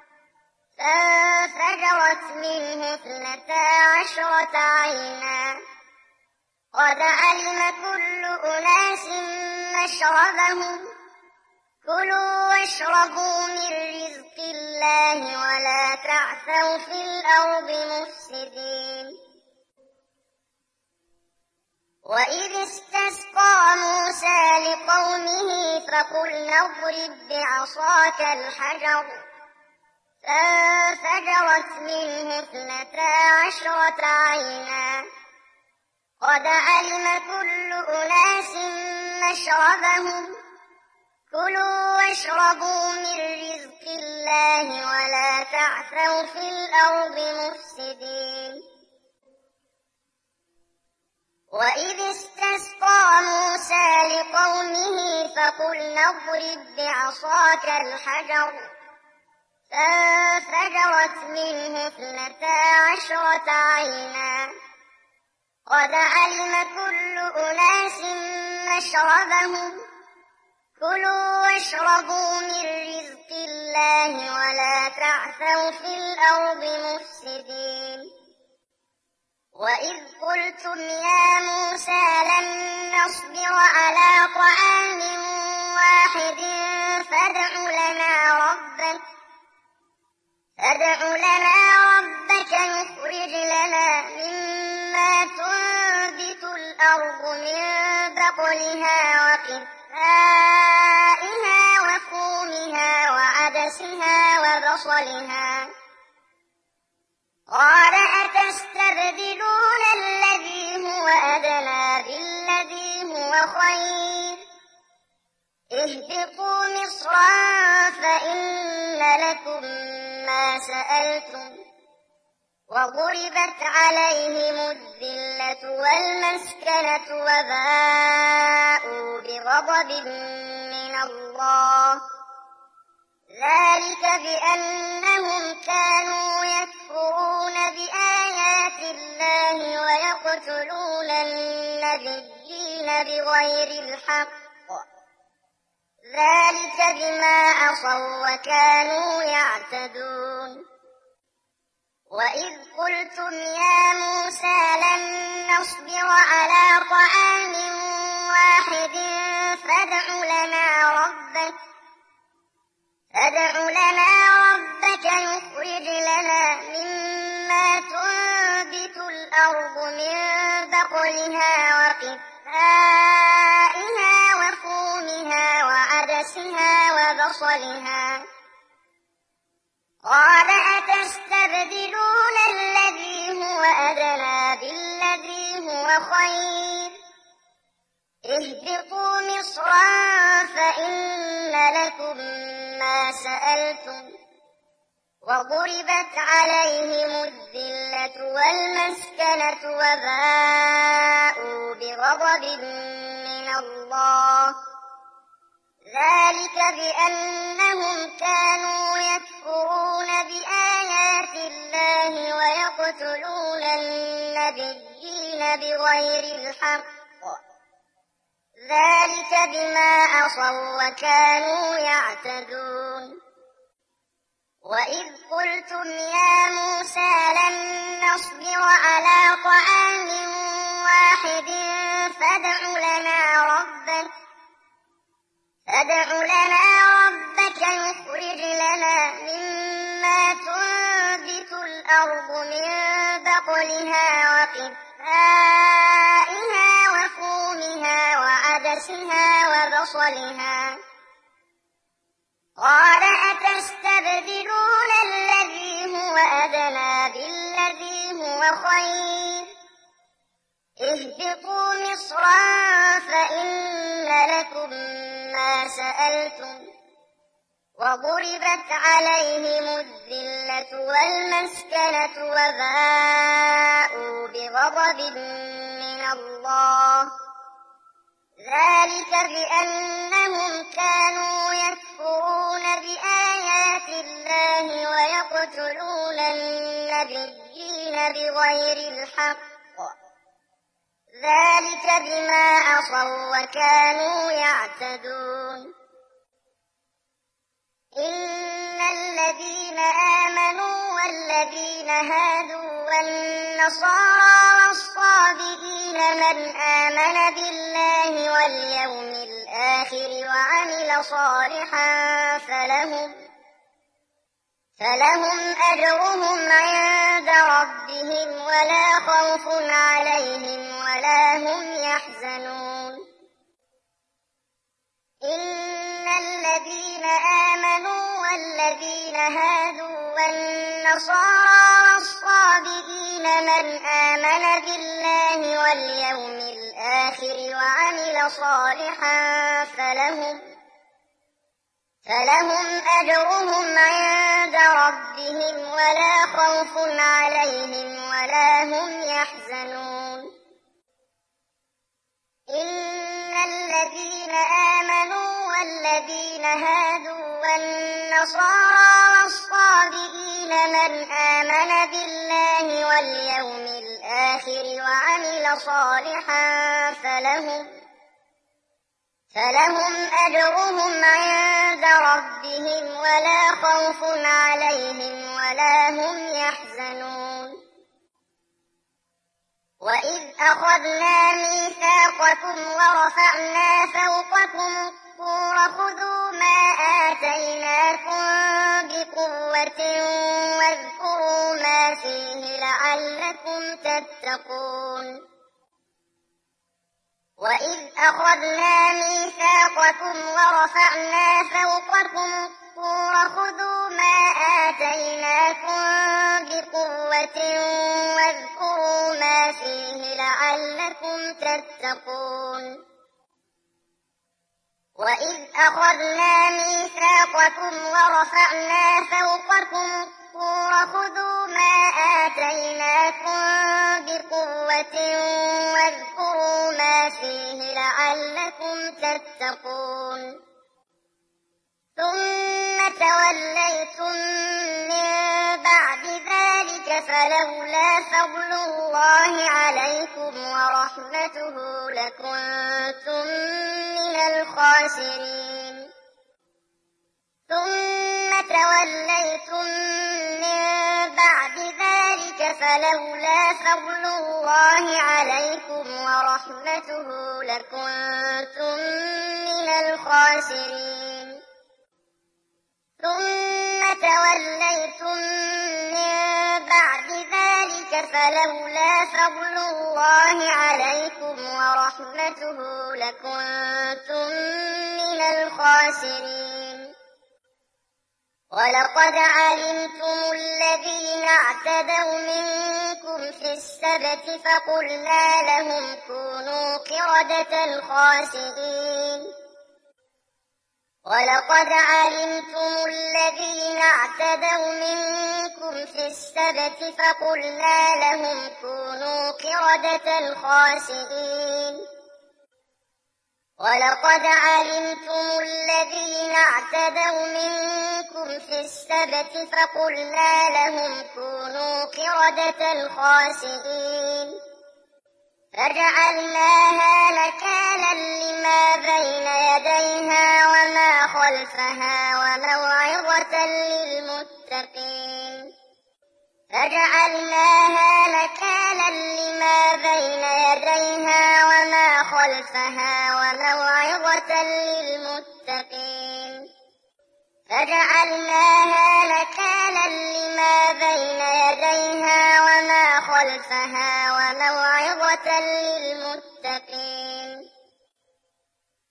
فانفجرت منه 12 عينا قد علم كل أناس مشربهم كلوا واشربوا من رزق الله ولا تعثوا في الأرض مفسدين وإذ استسقى موسى لقومه فقلنا اضرب بعصاك الحجر فانفجرت منه 12 عينا قد علم كل أناس مشربهم كلوا واشربوا من رزق الله ولا تعثوا في الأرض مفسدين وإذ استسقى موسى لقومه فقلنا اضرب بعصاك الحجر فانفجرت منه 12 عينا قد علم كل أناس مشربهم كلوا واشربوا من رزق الله ولا تعثوا في الأرض مفسدين وإذ قلتم يا موسى لن نصبر على طعام واحد فادع لنا ربك يخرج لنا مما تنبت الأرض من بقلها وقثائها وفومها وعدسها وبصلها قال أتستبدلون الذي هو أدنى بالذي هو خير اهبطوا مصرا فإن لكم ما سألتم وضربت عليهم الذلة والمسكنة وباءوا بغضب من الله ذلك بأنهم كانوا يكفرون بآيات الله ويقتلون النبيين بغير الحق ذلك بما عصوا وكانوا يعتدون وإذ قلتم يا موسى لن نصبر على طعام واحد فادع لنا ربك يخرج لنا مما تنبت الأرض من بقلها وقثائها وفومها وعدسها وبصلها قال أتستبدلون الذي هو أدنى بالذي هو خير اهبطوا مصرا فإن لكم ما سألتم وضربت عليهم الذلة والمسكنة وباءوا بغضب من الله ذلك بأنهم كانوا يكفرون بآيات الله ويقتلون النبيين بغير الحق ذلك بما عصوا وكانوا يعتدون وإذ قلتم يا موسى لن نصبر على طعام واحد فادع لنا ربك يخرج لنا مما تنبت الأرض من بقلها وقثائها وعدسها وبصلها قال أتستبدلون الذي هو أدنى بالذي هو خير اهبطوا مصرا فإن لكم ما سألتم وضربت عليهم الذلة والمسكنة وباءوا بغضب من الله ذلك بأنهم كانوا يكفرون بآيات الله ويقتلون النبيين بغير الحق ذلك بما عصوا وكانوا يعتدون إن الذين آمنوا والذين هادوا والنصارى والصابئين من آمن بالله واليوم الآخر وعمل صالحا فلهم أجرهم عند ربهم ولا خوف عليهم ولا هم يحزنون إن الذين آمنوا والذين هادوا والنصارى والصابئين من آمن بالله واليوم الآخر وعمل صالحا فلهم أجرهم عند ربهم ولا خوف عليهم ولا هم يحزنون إن الذين آمنوا والذين هادوا والنصارى والصابئين من آمن بالله واليوم الآخر وعمل صالحا فلهم أجرهم عند ربهم ولا خوف عليهم ولا هم يحزنون وإذ أخذنا ميثاقكم ورفعنا فوقكم الطور خذوا ما آتيناكم بقوة واذكروا ما فيه لعلكم تتقون وإذ أخذنا ميثاقكم ورفعنا فوقكم الطور خذوا ما آتيناكم بقوة واذكروا ما فيه لعلكم تتقون وإذ أخذنا ميثاقكم ورفعنا فوقكم الطور خذوا ما آتيناكم بقوة واذكروا ما فيه لعلكم تتقون ثم توليتم من بعد ذلك فلولا فضل الله عليكم ورحمته لكنتم من الخاسرين ثم توليتم من بعد ذلك فلولا فضل الله عليكم ورحمته لكنتم من الخاسرين ثم توليتم من بعد ذلك فلولا فضل الله عليكم ورحمته لكنتم من الخاسرين ولقد علمتم الذين اعتدوا منكم في السبت فقلنا لهم كونوا قردة خاسئين ولقد علمتم الذين اعتدوا منكم في السبت فقلنا لهم كونوا قردة خاسئين ولقد علمتم الذين اعتدوا منكم في السبت فقلنا لهم كونوا قردة خاسئين فجعلناها نكالا لما بين يديها وما خلفها وموعظة للمتقين فجعلناها نكالا لما بين يديها وما خلفها وموعظة للمتقين فجعلناها نكالا لما بين يديها وما خلفها وموعظة للمتقين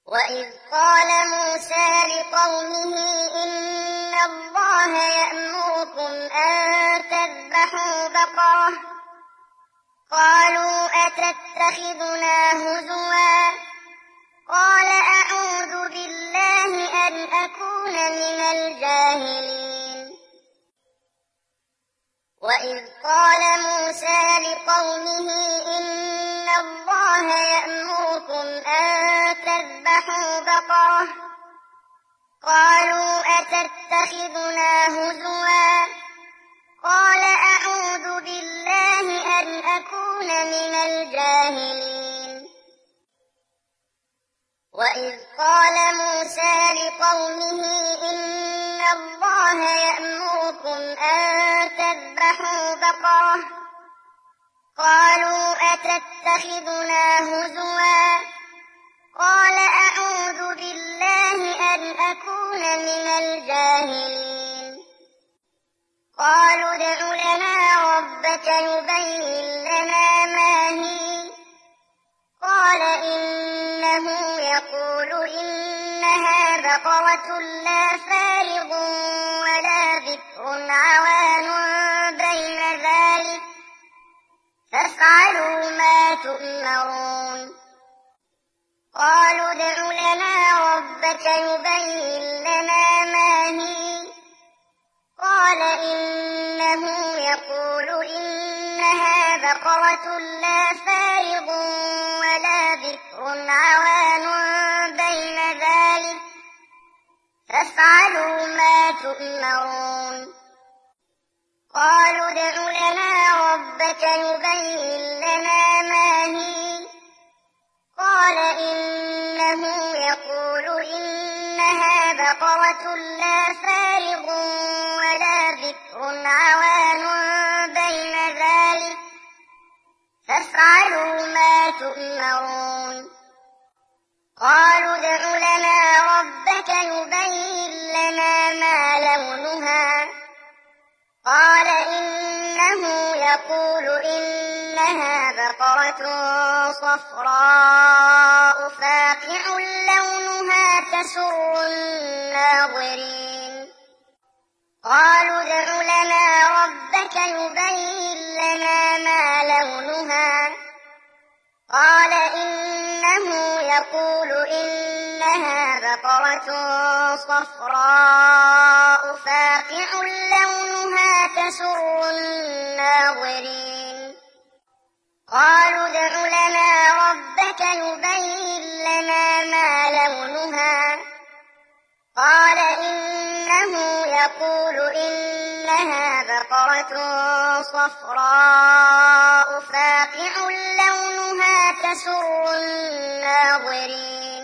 وإذ قال موسى لقومه إن الله يأمركم أن تذبحوا بقرة قالوا أتتخذنا هزوا قال أعوذ بالله أن أكون من الجاهلين وإذ قال موسى لقومه إن الله يأمركم أن تذبحوا بقرة قالوا أتتخذنا هزوا قال أعوذ بالله أن أكون من الجاهلين وإذ قال موسى لقومه إن الله يأمركم أن تذبحوا بقرة قالوا أتتخذنا هزوا قال أعوذ بالله أن أكون من الجاهلين قالوا ادع لنا ربك يبين لنا ما هي قال إنه يقول إنها بقرة لا فارض ولا بكر عوان بين ذلك فافعلوا ما تؤمرون قالوا ادع لنا ربك يبين لنا ما هي قال إنه يقول إنها بقرة لا فارض ولا بكر عوان بين ذلك فافعلوا ما تؤمرون قالوا ادع لنا ربك يبين لنا ما هي قال إنه يقول إنها بقرة لا فارض ولا بكر عوان بين ذلك فافعلوا ما تؤمرون قالوا ادع لنا ربك يبين لنا ما لونها قال إنه يقول إنها بقرة صفراء فاقع لونها تسر الناظرين قالوا ادع لنا ربك يبين لنا ما لونها قال إنه يقول إنها بقرة صفراء فاقع لونها تسر الناظرين قالوا ادع لنا ربك يبين لنا ما لونها قال إنه يقول إنها بقرة صفراء فاقع لونها تسر الناظرين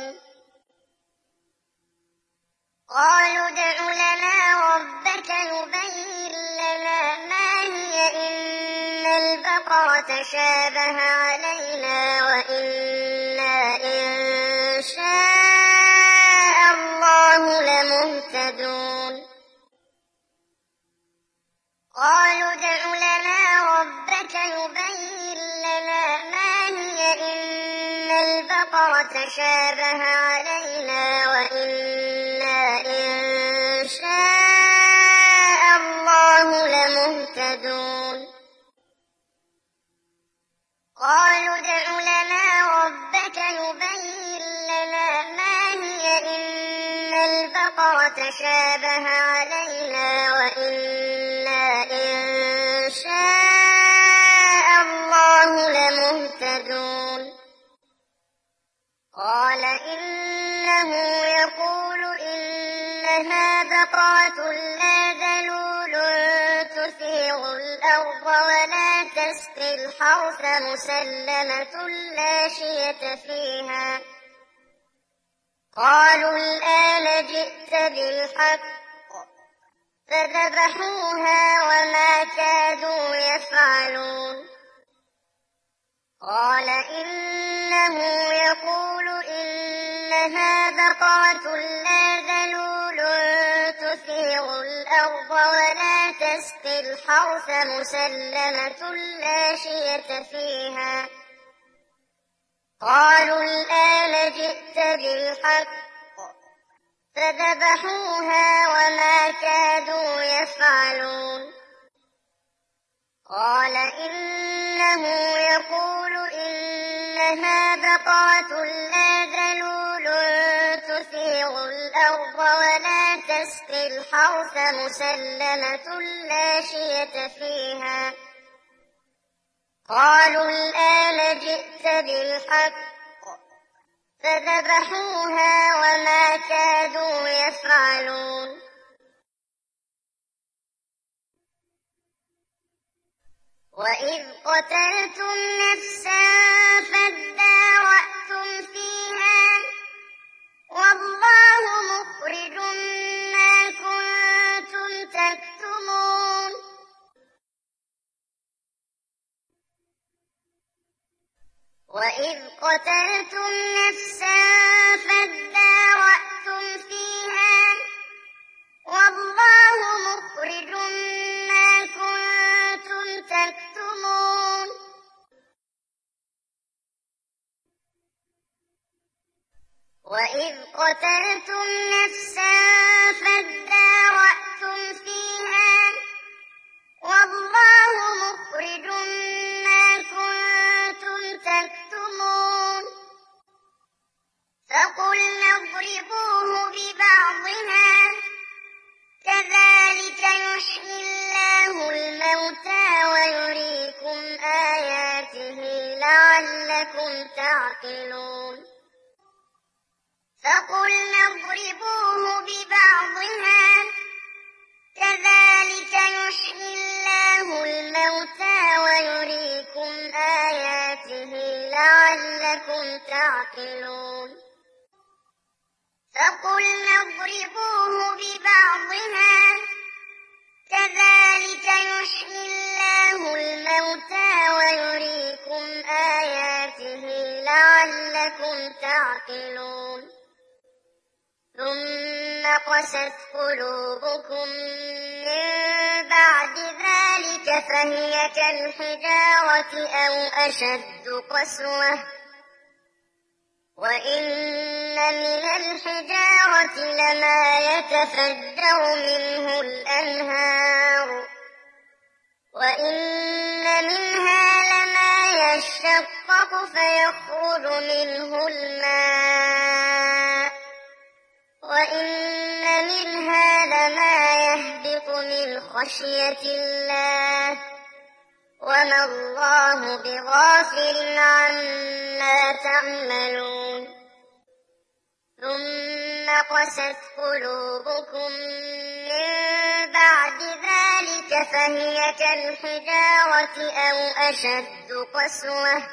قالوا ادع لنا ربك يبين لنا ما هي إن البقرة شابه علينا وإنا إن شاء الله لمهتدون قالوا ادع لنا ربك يبين لنا ما هي إن البقرة شابه علينا وإنا إن شاء الله لمهتدون قالوا ادع لنا ربك يبين لنا ما هي إن البقرة شابه علينا وإنا إن شاء الله لمهتدون قال إنه يقول إنها بقرة لا ذلول تثير الأرض ولا تسقي الحرث مسلمة لا شية فيها قالوا الآن جئت بالحق فذبحوها وما كادوا يفعلون قال إنه يقول إنها بقرة لا ذلول تثير الأرض ولا تسقي الحرث مسلمة لا شية فيها قالوا الآن جئت بالحق بالحق فذبحوها وما كادوا يفعلون قال إنه يقول إنها بقرة لا ذلول تثير الأرض ولا تسقي الحرث مسلمة لا شية فيها قالوا الآن جئت بالحق فذبحوها وما كادوا يفعلون وإذ قتلتم نفسا فادارأتم فيها والله مخرج ما كنتم تكتمون وإذ قتلتم نفسا فادارأتم فيها والله مخرج ما كنتم تكتمون وإذ قتلتم نفسا فادارأتم فيها والله مخرج ما كنتم تكتمون فقلنا اضربوه ببعضها كذلك يحيي الله الموتى ويريكم آياته لعلكم تعقلون فقلنا اضربوه ببعضها كذلك يحيي الله الموتى ويريكم آياته لعلكم تعقلون فقلنا اضربوه ببعضها كذلك يحيي الله الموتى ويريكم آياته لعلكم تعقلون ثم قست قلوبكم من بعد ذلك فهي كالحجارة أو أشد قسوة وإن من الحجارة لما يتفجر منه الأنهار وإن منها لما يشقق فيخرج منه الماء وإن منها لما يهبط من خشية الله وما الله بغافل عما تعملون ثم قست قلوبكم من بعد ذلك فهي كالحجارة أو أشد قسوة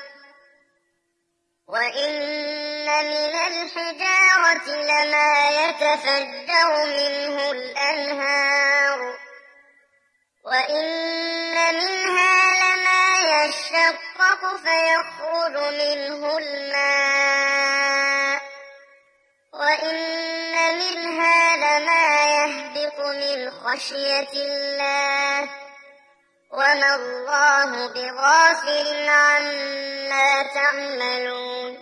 وإن من الحجارة لما يتفجر منه الأنهار وإن منها لما يشقق فيخرج منه الماء وإن منها لما يهبط من خشية الله وما الله بغافل عما تعملون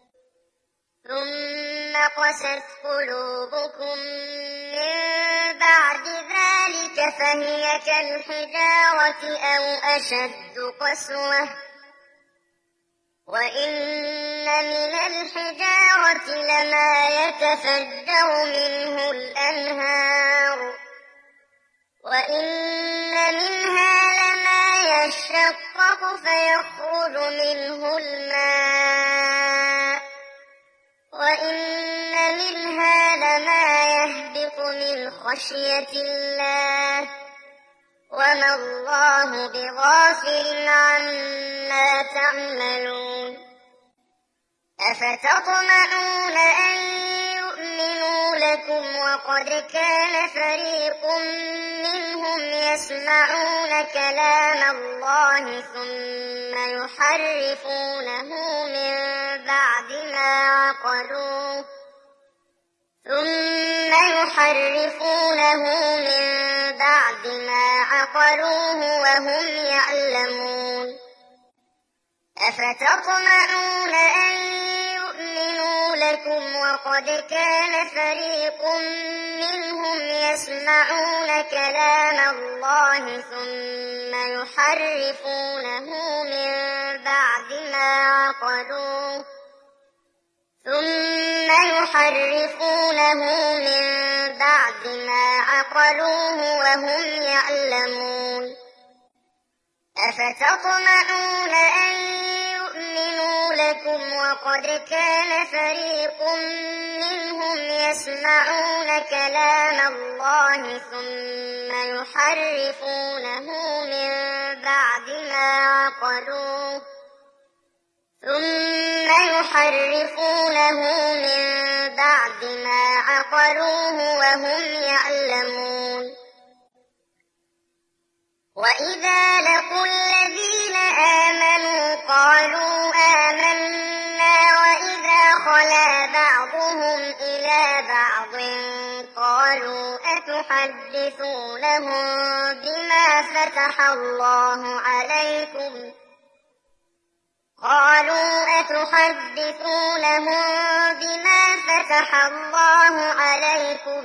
ثم قست قلوبكم من بعد ذلك فهي كالحجارة أو أشد قسوة وإن من الحجارة لما يتفجر منه الأنهار وإن منها لما يشقق فيخرج منه الماء وإن منها لما يهبط من خشية الله وما الله بغافل عما تعملون أفتطمعون أن يؤمنوا لكم وقد كان فريق منهم يسمعون كلام الله ثم يحرفونه من بعد ما عقلوه وهم يعلمون أفتطمعون أن يؤمنوا لكم وقد كان فريق منهم يسمعون كلام الله ثم يحرفونه من بعد ما عقلوه وهم يعلمون. أفتطمعون أن يؤمنوا لكم وقد كان فريق منهم يسمعون كلام الله ثم يحرفونه من بعد ما عقلوه وهم يعلمون. وإذا لقوا الذين آمنوا قالوا آمنا وإذا خلا بعضهم إلى بعض قالوا أتحدثونهم بما فتح الله عليكم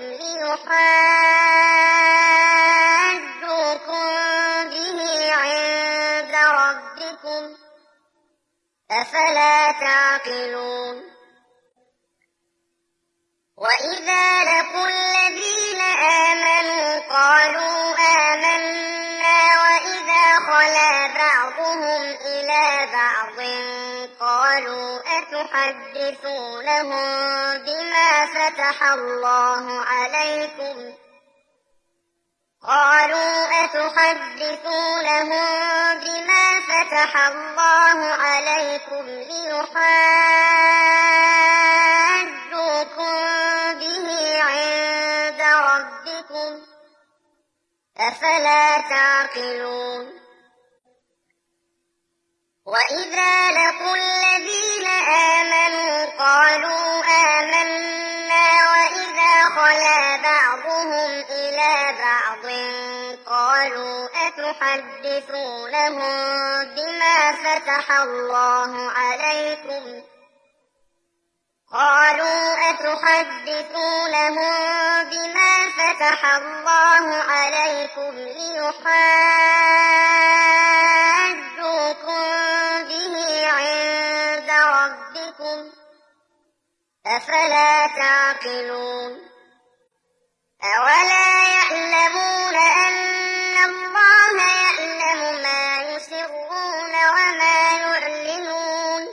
ليحاجوكم به عند ربكم أفلا تعقلون. وإذا لقوا الذين آمنوا قالوا آمنا وإذا خلا بعضهم إلى بعض قالوا أتحدثونهم بما فتح الله عليكم ليحاجوكم به عند ربكم أفلا تعقلون. وإذا لقوا الذين آمنوا قالوا آمنا وإذا خلا بعضهم إلى بعض قالوا أتحدثونهم بما فتح الله عليكم ليحاجوكم به عند ربكم أفلا تعقلون. أولا يعلمون أن الله يعلم ما يسرون وما يعلنون.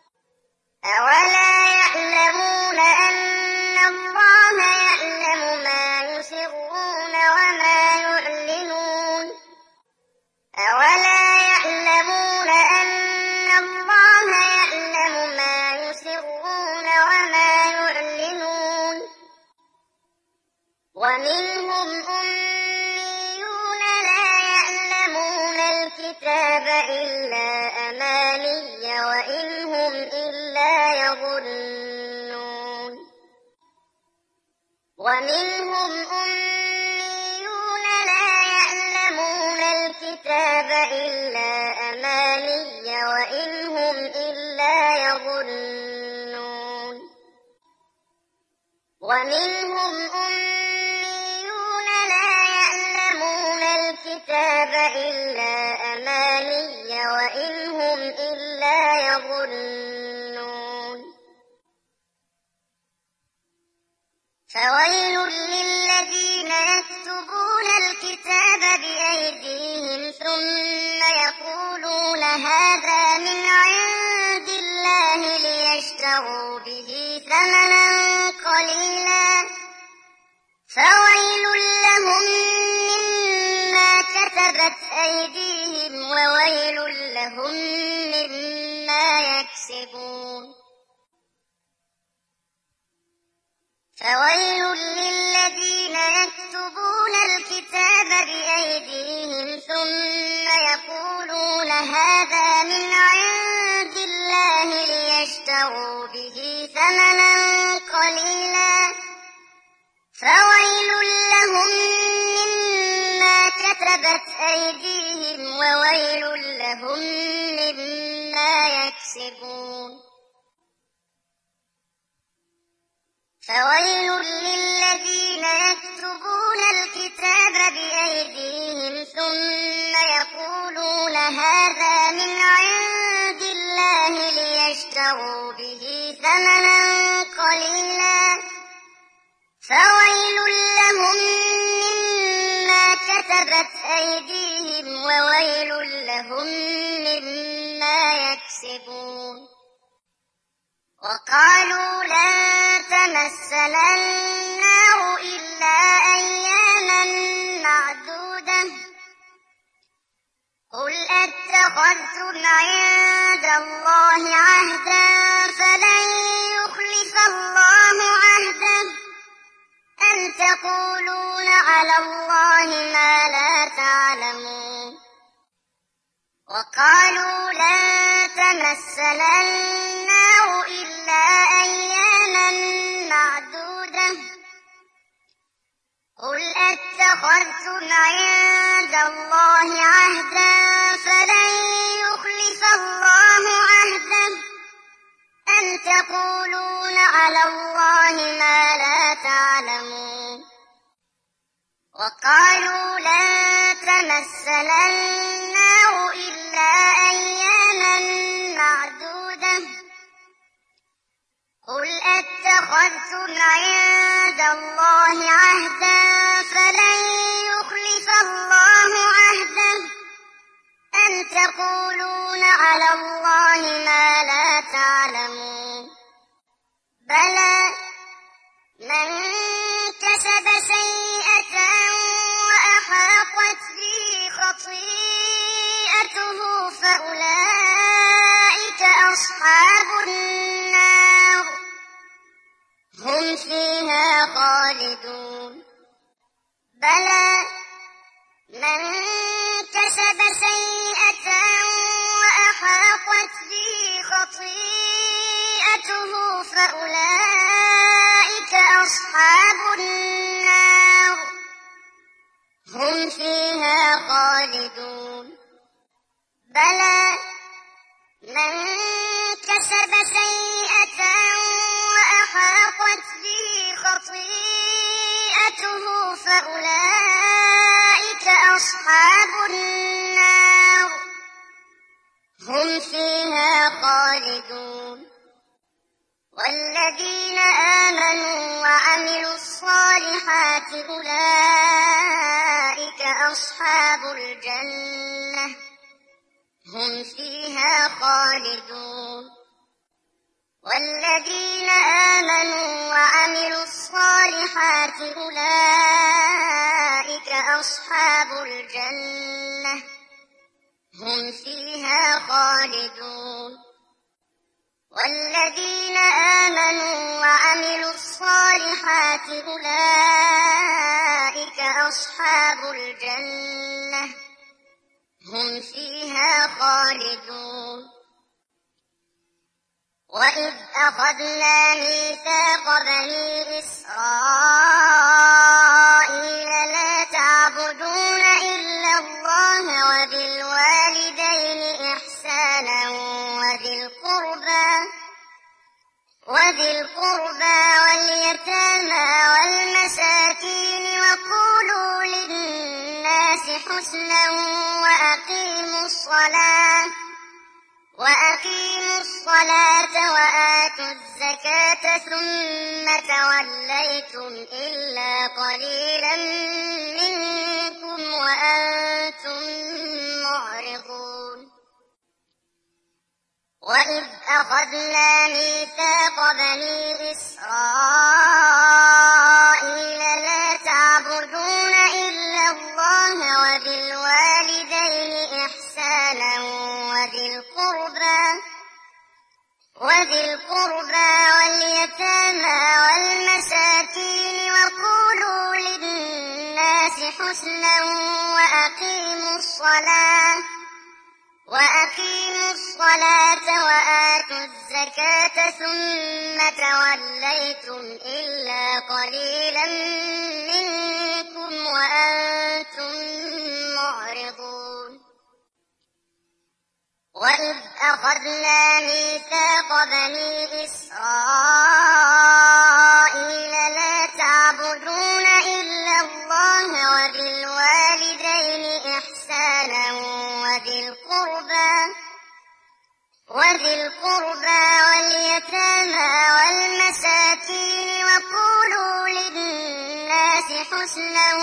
ومنهم أميون لا يعلمون الكتاب إلا أماني وإن هم إلا يظنون. ومنهم أميون لا يعلمون الكتاب إلا أماني وإن هم إلا يظنون. فويل للذين يكتبون الكتاب بأيديهم ثم يقولون هذا من عند الله ليشتروا به ثمنا قليلا فويل لهم مما كتبت أيديهم وويل لهم مما يكسبون. فويل للذين يكتبون الكتاب بأيديهم ثم يقولون هذا من عند الله ليشتروا به ثمنا قليلا فويل لهم مما كتبت أيديهم وويل لهم مما يكسبون. فويل للذين يكتبون الكتاب بأيديهم ثم يقولون هذا من عند الله ليشتروا به ثمنا قليلا فويل لهم مما كتبت أيديهم وويل لهم مما يكسبون وقالوا لن تمسنا النار إلا أياما معدودة قل أتخذتم عند الله عهدا فلن يخلف الله عهده أم تقولون على الله ما لا تعلمون وقالوا لن تمسنا النار إلا أياما معدودة قل أتخذتم عند الله عهدا فلن يخلف الله عهده أم تقولون على الله ما لا تعلمون وقالوا لن تمسنا النار إلا أياما معدودة قل أتخذتم عند الله عهدا فلن يخلف الله عهده أم تقولون على الله ما لا تعلمون بلى من كسب سيئة وأحاطت به خطيئته فأولئك أصحاب النار هم فيها خالدون بلى من كسب سيئة وأحاطت به خطيئته فأولئك أصحاب النار هم فيها خالدون بلى من كسب سيئة وأحاطت به خطيئته فأولئك أصحاب النار هم فيها خالدون والذين آمنوا وعملوا الصالحات أولئك أصحاب الجنة هم فيها خالدون والذين آمنوا وعملوا الصالحات أولئك أصحاب الجنة هم فيها خالدون والذين آمنوا وعملوا الصالحات أولئك أصحاب الجنة هم فيها خالدون وإذ أخذنا ميثاق بني إسرائيل لا تعبدون إلا الله وبالوالدين إحسانا وذي القربى واليتامى والمساكين وقولوا للناس حسنا وأقيموا الصلاة وآتوا الزكاة ثم توليتم إلا قليلا منكم وأنتم معرضون وإذ أخذنا ميثاق بني إسرائيل لا تعبدون إلا الله وبالوالدين إحسانا وذي القربى واليتامى والمساكين وقولوا للناس حسنا وأقيموا الصلاة وآتوا الزكاة ثم توليتم إلا قليلا منكم وأنتم معرضون وإذ أخذنا ميثاق بني إسرائيل حسنا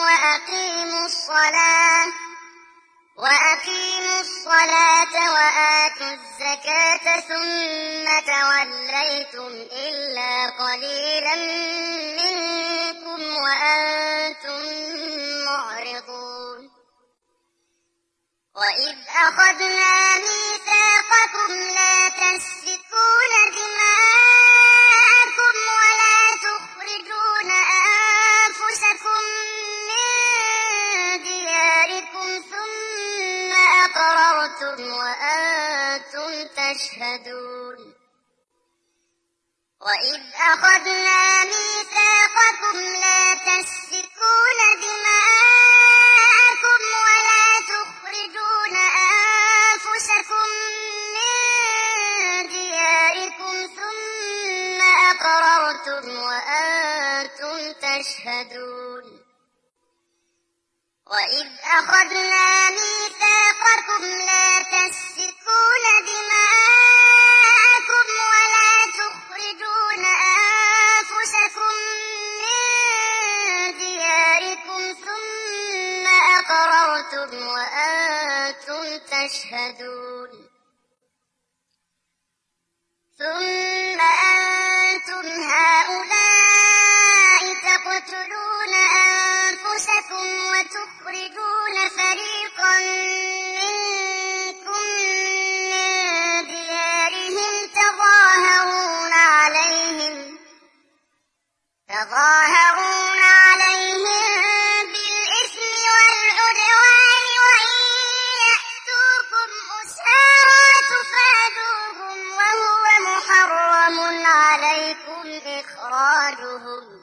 وأقيموا الصلاة وآتوا الزكاة ثم توليتم إلا قليلا منكم وأنتم معرضون وإذ أخذنا ميثاقكم لا تسفكون دماءكم ولا تخرجون أنفسكم من دياركم ثم أقررتم وأنتم تشهدون وإذ أخذنا ميثاقكم لا تسفكون دماءكم ولا تخرجون أنفسكم من دياركم ثم أقررتم وأنتم تشهدون وإذ أخذنا ميثاقكم لا تسفكون دماءكم ولا تخرجون أنفسكم من دياركم ثم أقررتم وأنتم تشهدون ثم أنتم هؤلاء تقتلون أنفسكم وتخرجون فريقا منكم من ديارهم تظاهرون عليهم بالإثم والعدوان وإن يأتوكم أسارى تفادوهم وهو محرم عليكم إخراجهم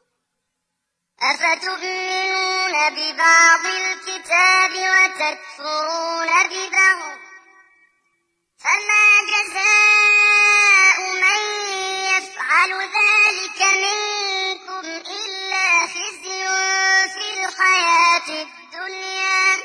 أفتؤمنون ببعض الكتاب وتكفرون ببعض فما جزاء من يفعل ذلك منكم إلا خزي في الحياة الدنيا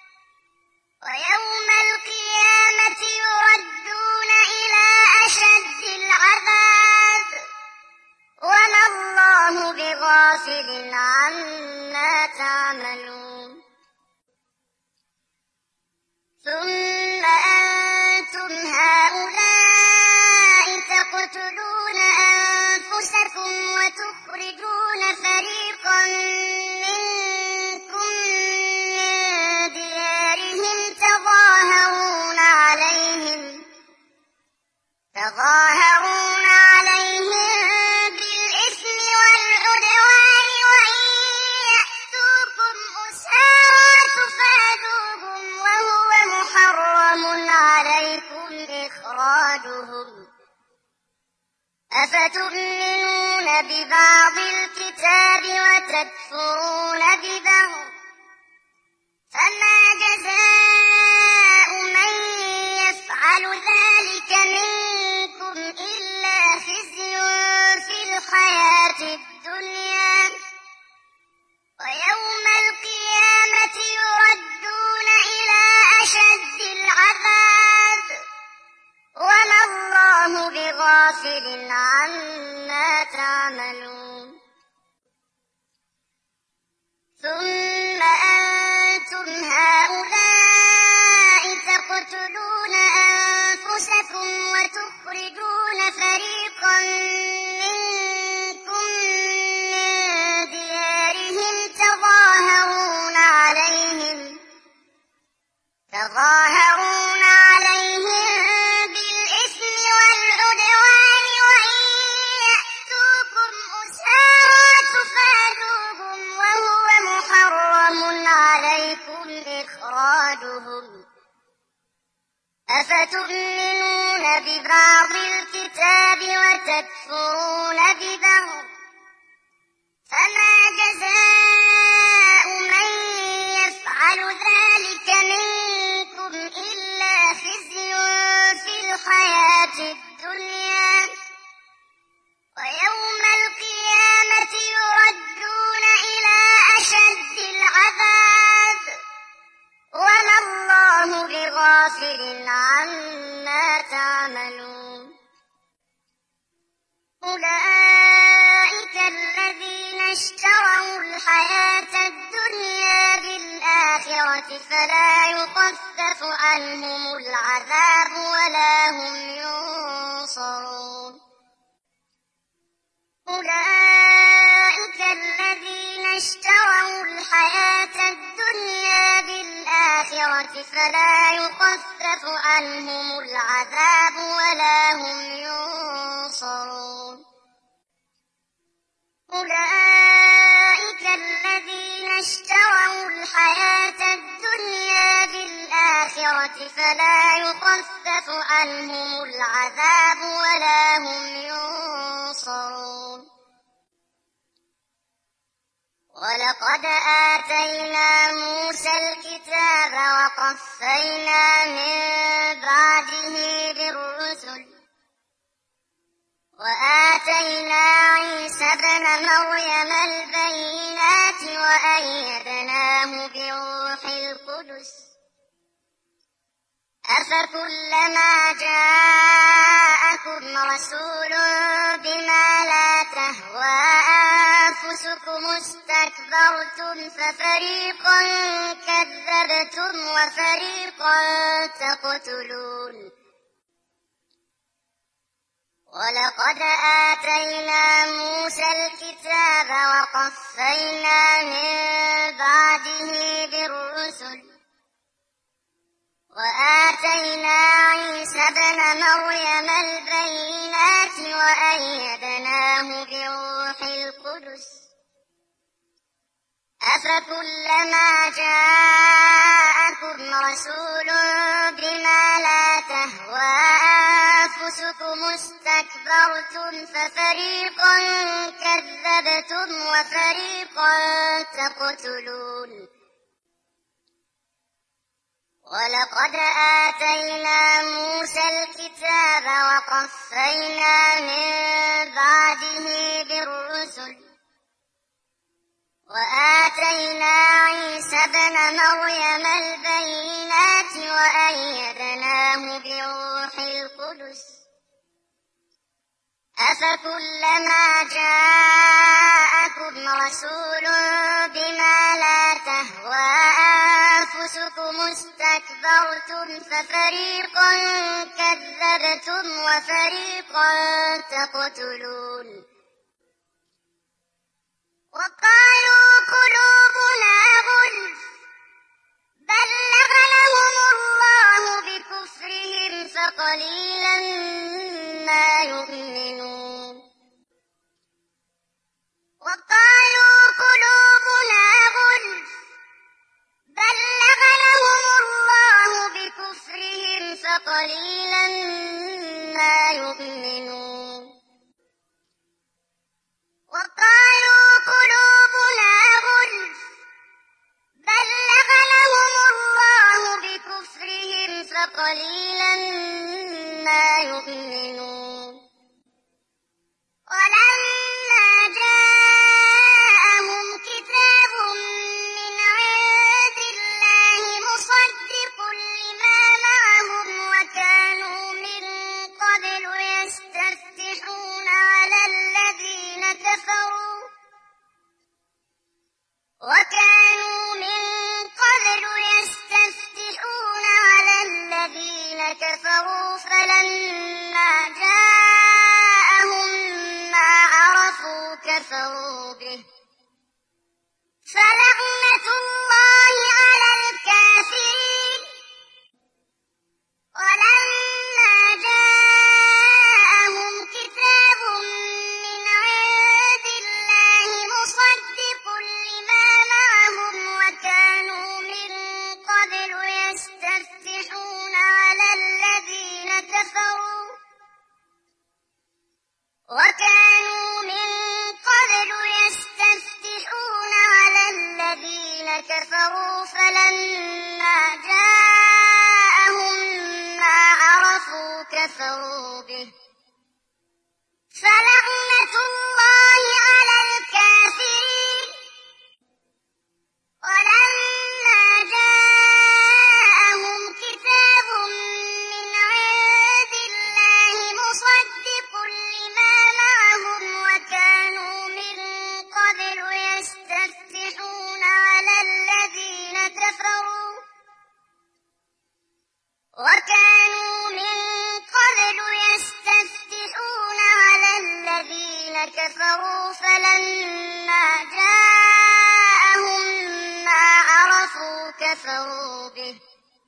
ويوم القيامة يردون إلى أشد العذاب وما الله بغافل عما تعملون ثم أنتم هؤلاء تقتلون أنفسكم وتخرجون فريقا منكم من ديارهم تظاهرون عليهم بالإثم والعدوان وإن يأتوكم أسارى تفادوهم وهو محرم عليكم إخراجهم أفتؤمنون ببعض الكتاب وتكفرون ببعض فما جزاء من يفعل ذلك منكم إلا خزي في الحياة الدنيا ويوم القيامة يردون إلى أشد العذاب وما الله بغافل عما تعملون ثم أنتم هؤلاء تقتلون أنفسكم وتخرجون فريقا منكم من ديارهم تظاهرون عليهم بالإثم والعدوان وإن يأتوكم أسارى تفادوهم وهو محرم عليكم إخراجهم أفتؤمنون ببعض الكتاب وتكفرون ببعض فما جزاء من يفعل ذلك منكم إلا خزي في الحياة الدنيا ويوم القيامة يردون إلى أشد العذاب وما الله بغافل عما تعملون أولئك الحياة الدنيا بالآخرة فلا يخفف عنهم العذاب ولا هم ينصرون أولئك الذين اشتروا الحياة الدنيا بالآخرة فلا يخفف عنهم العذاب ولا هم ينصرون أولئك الذين اشتروا الحياة الدنيا بالآخرة فلا يخفف عنهم العذاب ولا هم ينصرون ولقد آتينا موسى الكتاب وقفينا من بعده بالرسل وآتينا عيسى ابن مريم البينات وأيدناه بروح القدس أفكلما جاءكم رسول بما لا تهوى أنفسكم استكبرتم ففريقا كذبتم وفريقا تقتلون ولقد آتينا موسى الكتاب وقفينا من بعده بالرسل وآتينا عيسى ابن مريم البينات وأيدناه بروح القدس أفكلما جاءكم رسول بما لا تهوى أنفسكم استكبرتم ففريقا كذبتم وفريقا تقتلون ولقد آتينا موسى الكتاب وقفينا من بعده بالرسل وآتينا عيسى ابن مريم البينات وأيدناه بروح القدس أفكلما جاءكم رسول بما لا تهوى أنفسكم استكبرتم ففريقا كذبتم وفريقا تقتلون وقالوا قلوبنا غلف بل لعنهم الله بكفرهم فقليلا ما يؤمنون وقالوا قلوبنا غلف بل لعنهم الله بكفرهم فقليلا ما يؤمنون وقالوا قلوبنا غلف بل لعنهم الله بكفرهم فقليلا ما يؤمنون ولما جاءهم كتاب من عند الله مصدق لما معهم وكانوا من قبل يستفتحون على الذين كفروا فلما جاءهم ما عرفوا كفروا به فلعنة الله على الكافرين ولما جاءهم كتاب من عند الله مصدق لما معهم وكانوا من قبل يستفتحون على الذين كفروا فلما جاءهم ما عرفوا كفروا به فلعنة الله على الكافرين ولما جاءهم كتاب من عند الله مصدق لما معهم وكانوا من قبل يستفتحون كفروا فلما جاءهم ما عرفوا كفروا به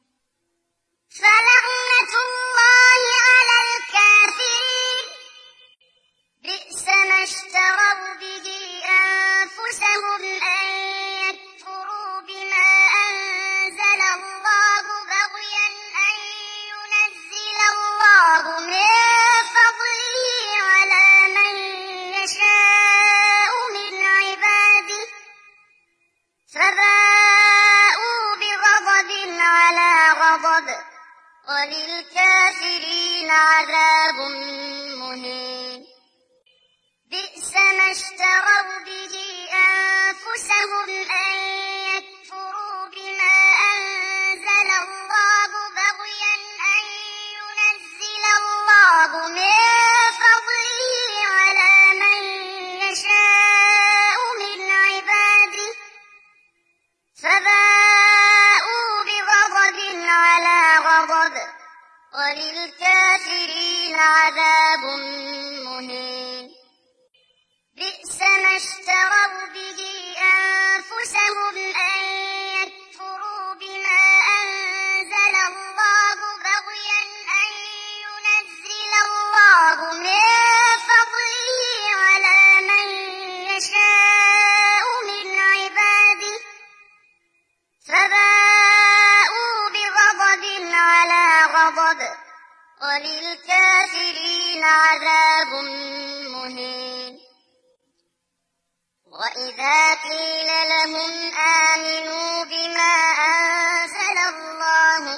فلعنة الله على الكافرين بئس ما اشتروا به أنفسهم أن يكفروا بما أنزل الله بغيا أن ينزل الله من فضله على من يشاء من عباده فباءوا بغضب على غضب وللكافرين عذاب مهين بئس ما اشتروا به أنفسهم أن يكفروا بما أنزل الله بغيا أن ينزل الله من فضله على من يشاء من عباده فباءوا بغضب على غضب وللكافرين عذاب مهين بئس ما اشتروا به أنفسهم أن يكفروا بما أنزل الله بغيا أن ينزل الله من فضله على من يشاء من عباده فباءوا بغضب على غضب وللكافرين عذاب مهين وإذا قيل لهم آمنوا بما أنزل الله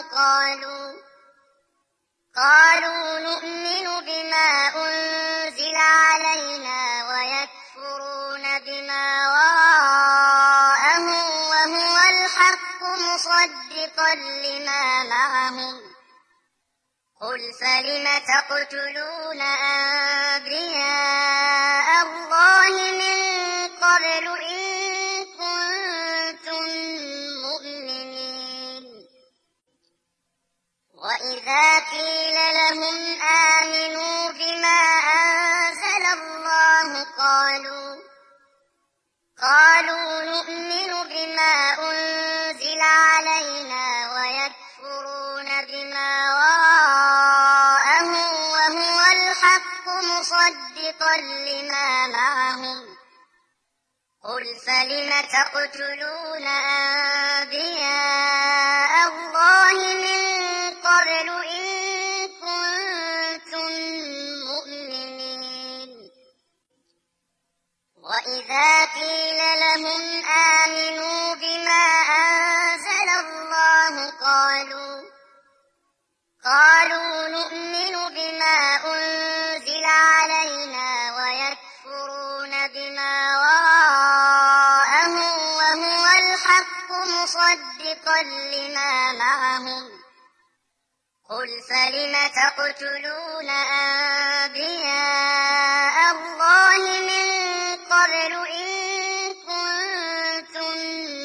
قالوا نؤمن بما أنزل علينا ويكفرون بما وراءه وهو الحق مصدقا لما معهم قل فلم تقتلون أنبياء الله من قبل إن كنتم مؤمنين وإذا قيل لهم آمنوا بما أنزل الله قالوا نؤمن بما أنزل علينا ويكفرون بما وراءه وهو الحق مصدقا لما معهم قل فلم تقتلون أنبياء الله من قبل إن كنتم مؤمنين وإذا قيل لهم آمنوا بما أنزل الله قالوا نؤمن بما أنزل علينا ويكفرون بما وراءه وهو الحق مصدقا لما معهم قل فلم تقتلون أنبياء الله من قبل إن كنتم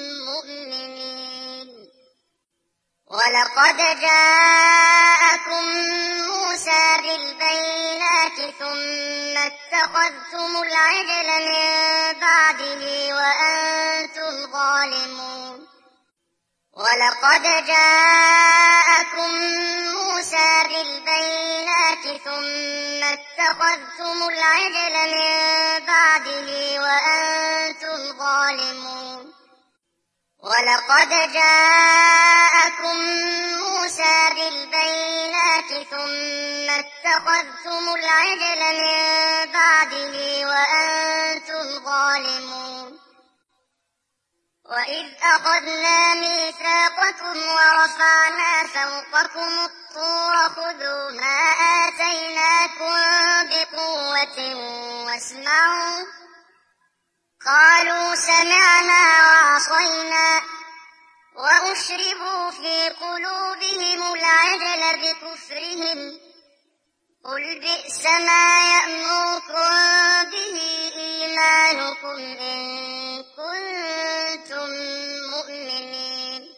مؤمنين ولقد جاءكم موسى بالبينات ثم اتخذتم العجل من بعده وأنتم ظالمون ولقد جاءكم موسى بالبينات ثم اتخذتم العجل من بعده وأنتم ظالمون ولقد جاءكم موسى بالبينات ثم اتخذتم العجل من بعده وأنتم ظالمون وإذ أخذنا ميثاقكم ورفعنا فوقكم الطور خذوا ما آتيناكم بقوة واسمعوا قالوا سمعنا وعصينا وأشربوا في قلوبهم العجل بكفرهم قل بئس ما يأمركم به إيمانكم إن كنتم مؤمنين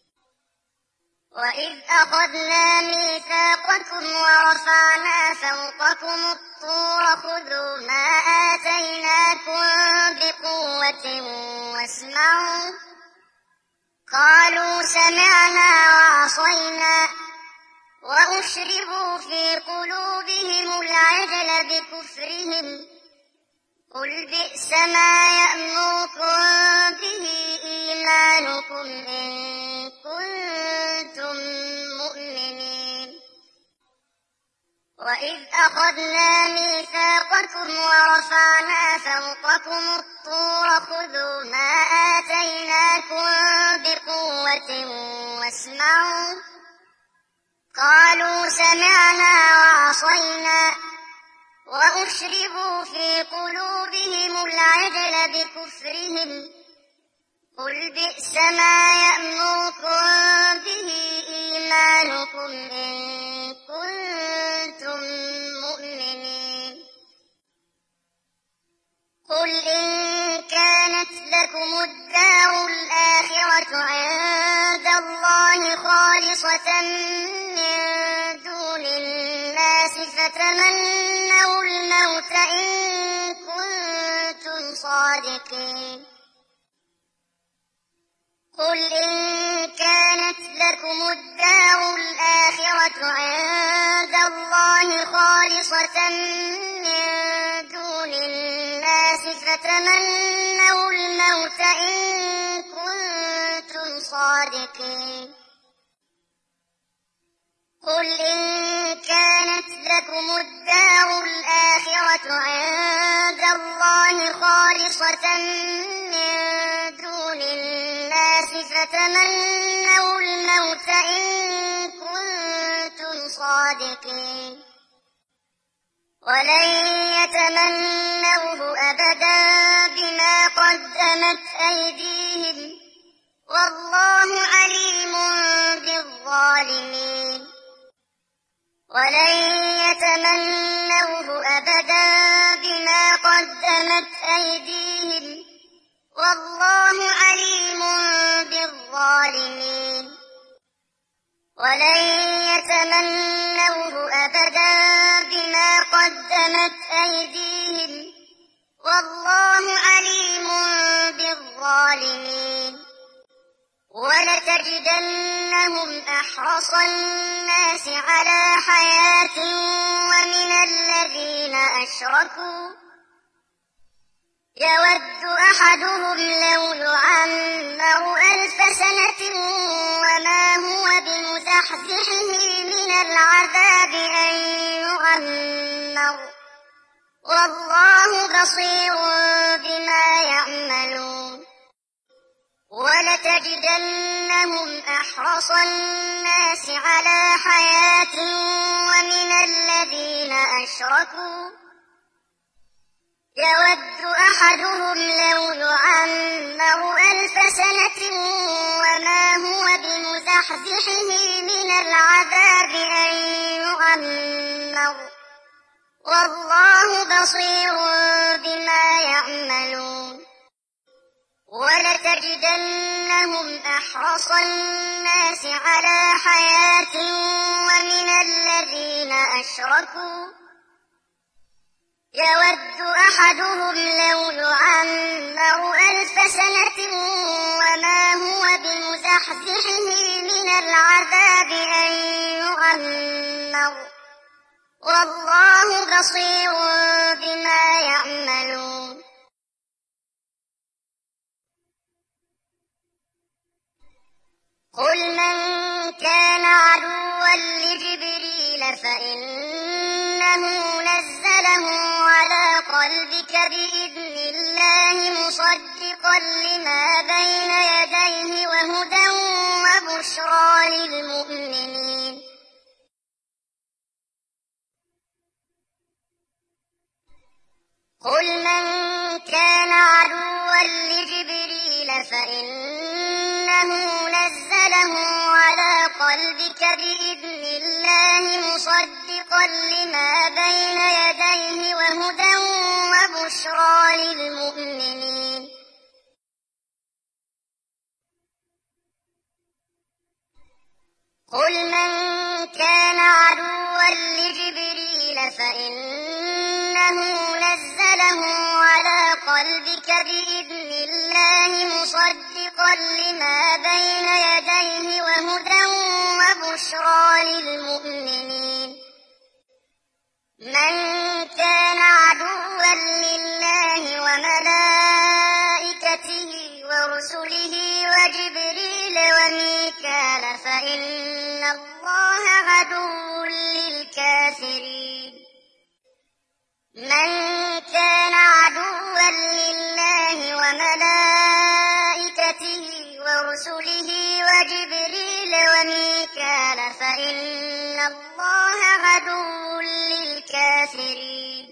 وإذ أخذنا ميثاقكم ورفعنا فوقكم الطور خذوا ما آتيناكم واسمعوا قالوا سمعنا وعصينا وأشربوا في قلوبهم العجل بكفرهم قل بئس ما يأمركم به إيمانكم إن كنتم مؤمنين وإذ أخذنا ميثاقكم ورفعنا فوقكم الطور خذوا ما آتيناكم بقوة واسمعوا قالوا سمعنا وعصينا وأشربوا في قلوبهم العجل بكفرهم قل بئس ما يأمركم به إيمانكم إن كنتم مؤمنين قل إن كانت لكم الدار الآخرة عند الله خالصة من دون الناس فتمنوا الموت إن كنتم صادقين قل إن كانت لكم الدار الآخرة عند الله خالصة من دون الناس فتمنوا الموت إن كنتم صادقين قل إن كانت لكم الدار الآخرة عند الله خالصة من دون الناس فتمنوا الموت إن كنتم صادقين ولن يتمنوه أبدا بما قدمت أيديهم والله عليم بالظالمين ولن يتمنوه أبدا بما قدمت أيديهم والله عليم بالظالمين ولن يتمنوه أبدا بما قدمت أيديهم والله عليم بالظالمين ولتجدنهم أحرص الناس على حياة ومن الذين أشركوا يود أحدهم لو يعمر 1000 سنة وما هو بمزحزحه من العذاب أن يعمر والله بصير بما يعملون ولتجدنهم أحرص الناس على حياة ومن الذين أشركوا يود أحدهم لو يعمر 1000 سنة وما هو بمزحزحه من العذاب أن يعمر والله بصير بما يعملون ولتجدنهم أحرص الناس على حياة ومن الذين أشركوا يود أحدهم لو يعمر 1000 سنة وما هو بمزحزحه من العذاب أن يعمر والله بصير بما يعملون قل من كان عدوا لجبريل فإنه نزله على قلبك بإذن الله مصدقا لما بين يديه وهدى وبشرى للمؤمنين قل من كان عدوا لجبريل فإنه نزله على قلبك بإذن الله مصدقا لما بين يديه وهدى وبشرى للمؤمنين قل من كان عدوا لجبريل فإنه نزله على قلبك بإذن الله مصدقا لما بين يديه وهدى وبشرى للمؤمنين. من كان عدوا لله وملائكته ورسله وجبريل وميكال فإن الله عدو للكافرين. من كان عدوا لله وملائكته ورسله وجبريل وميكال فإن الله عدو للكافرين.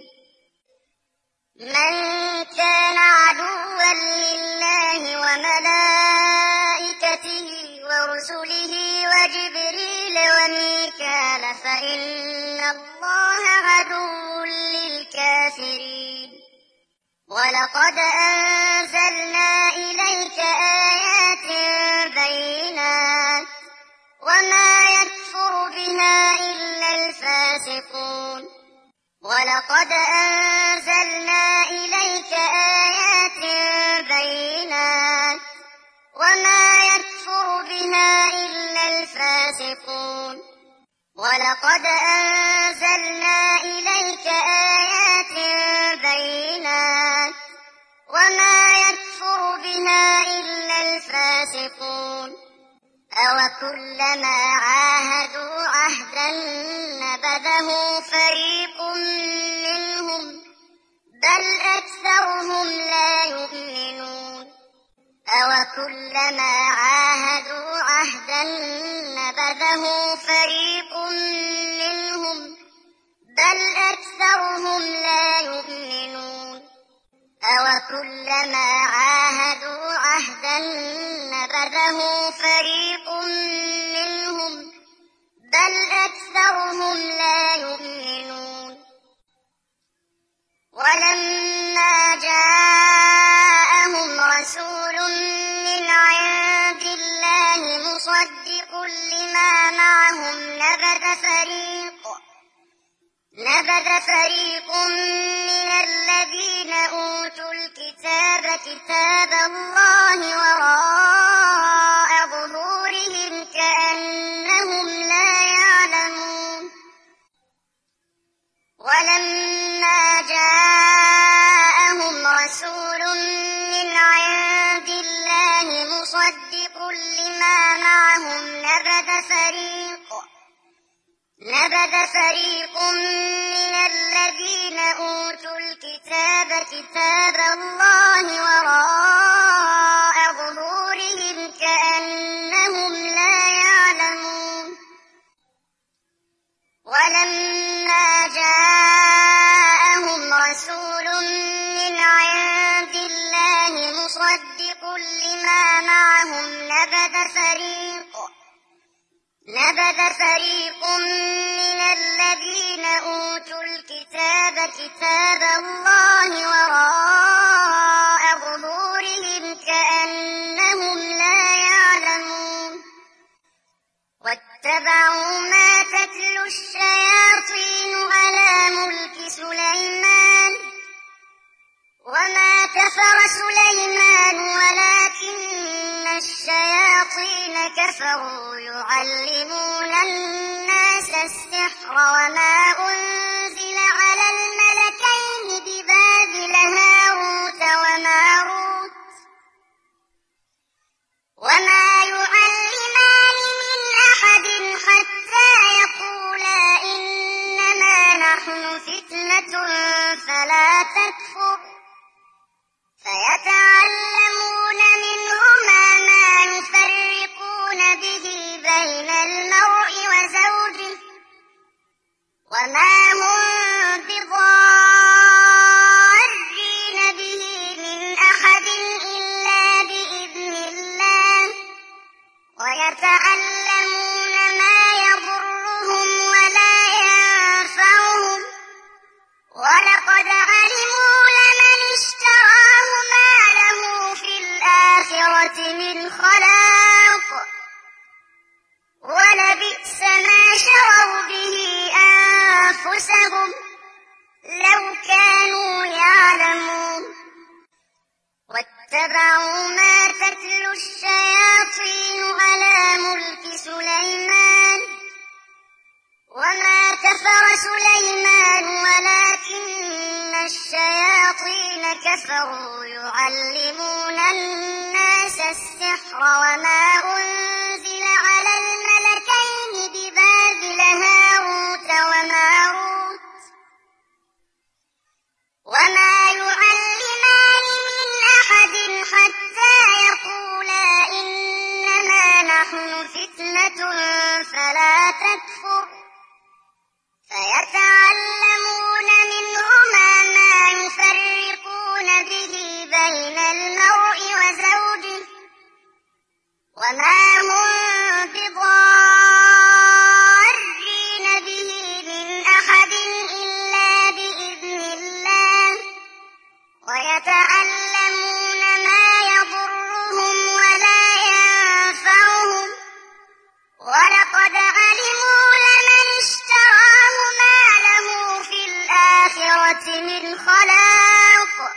من كان عدوا لله وملائكته ورسله وجبريل وميكال فإن الله عدو للكافرين. ولقد أنزلنا إليك آيات بينات وما يكفر بها إلا الفاسقون. ولقد أنزلنا إليك آيات بينات وما يكفر بها إلا الفاسقون. ولقد أنزلنا إليك آيات بينات وما يكفر بها إلا الفاسقون. أوكلما عاهدوا عهدا نبذه فريق منهم بل أكثرهم لا يؤمنون. أوكلما عاهدوا عهدا نبذه فريق منهم بل أكثرهم لا يؤمنون. أوكلما عاهدوا عهدا نبذه فريق منهم بل أكثرهم لا يؤمنون. ولما جاءهم رسول من عند الله مصدق لما معهم نبذ فريق من الذين أوتوا الكتاب كتاب الله وراء ظهورهم كأنهم لا يعلمون. ولما جاءهم رسول من عند الله مصدق لما معهم نبذ فريق من الذين أوتوا الكتاب كتاب الله وراء ظهورهم كأنهم لا يعلمون. ولما جاءهم رسول من عند الله مصدق لما معهم نبذ فريق من الذين أوتوا الكتاب كتاب الله وراء ظهورهم كأنهم لا يعلمون. واتبعوا ما تتلو الشياطين على ملك سليمان وما كفر سليمان ولكن الشياطين كفروا يعلمون الناس السحر وما أنزل على الملكين ببابل هاروت وماروت وما يعلمان من أحد حتى يقولا إنما نحن فتنة فلا تكفر فيتعلمون منهما ما يفرقون به بين المرء وزوجه وما هم بضارين به من أحد إلا بإذن الله ويتعلمون ما يضرهم ولا ينفعهم ولقد علموا لمن اشتراه ما له في الآخرة من خلاق ولبئس ما شروا به أنفسهم لو كانوا يعلمون. واتبعوا ما تتلو الشياطين على ملك سليمان وما كفر سليمان ولكن الشياطين كفروا يعلمون الناس السحر وما أنزل على الملكين ببابل هاروت وماروت وما يعلمان من أحد حتى يقولا إنما نحن فتنة فلا تكفر فيتعلمون منهما ما يفرقون به بين المرء وزوجه وما هم بضارين به من أحد إلا بإذن الله ويتعلمون ما يضرهم ولا ينفعهم ولقد علموا لمن اشتراه ما له في الآخرة من خلاق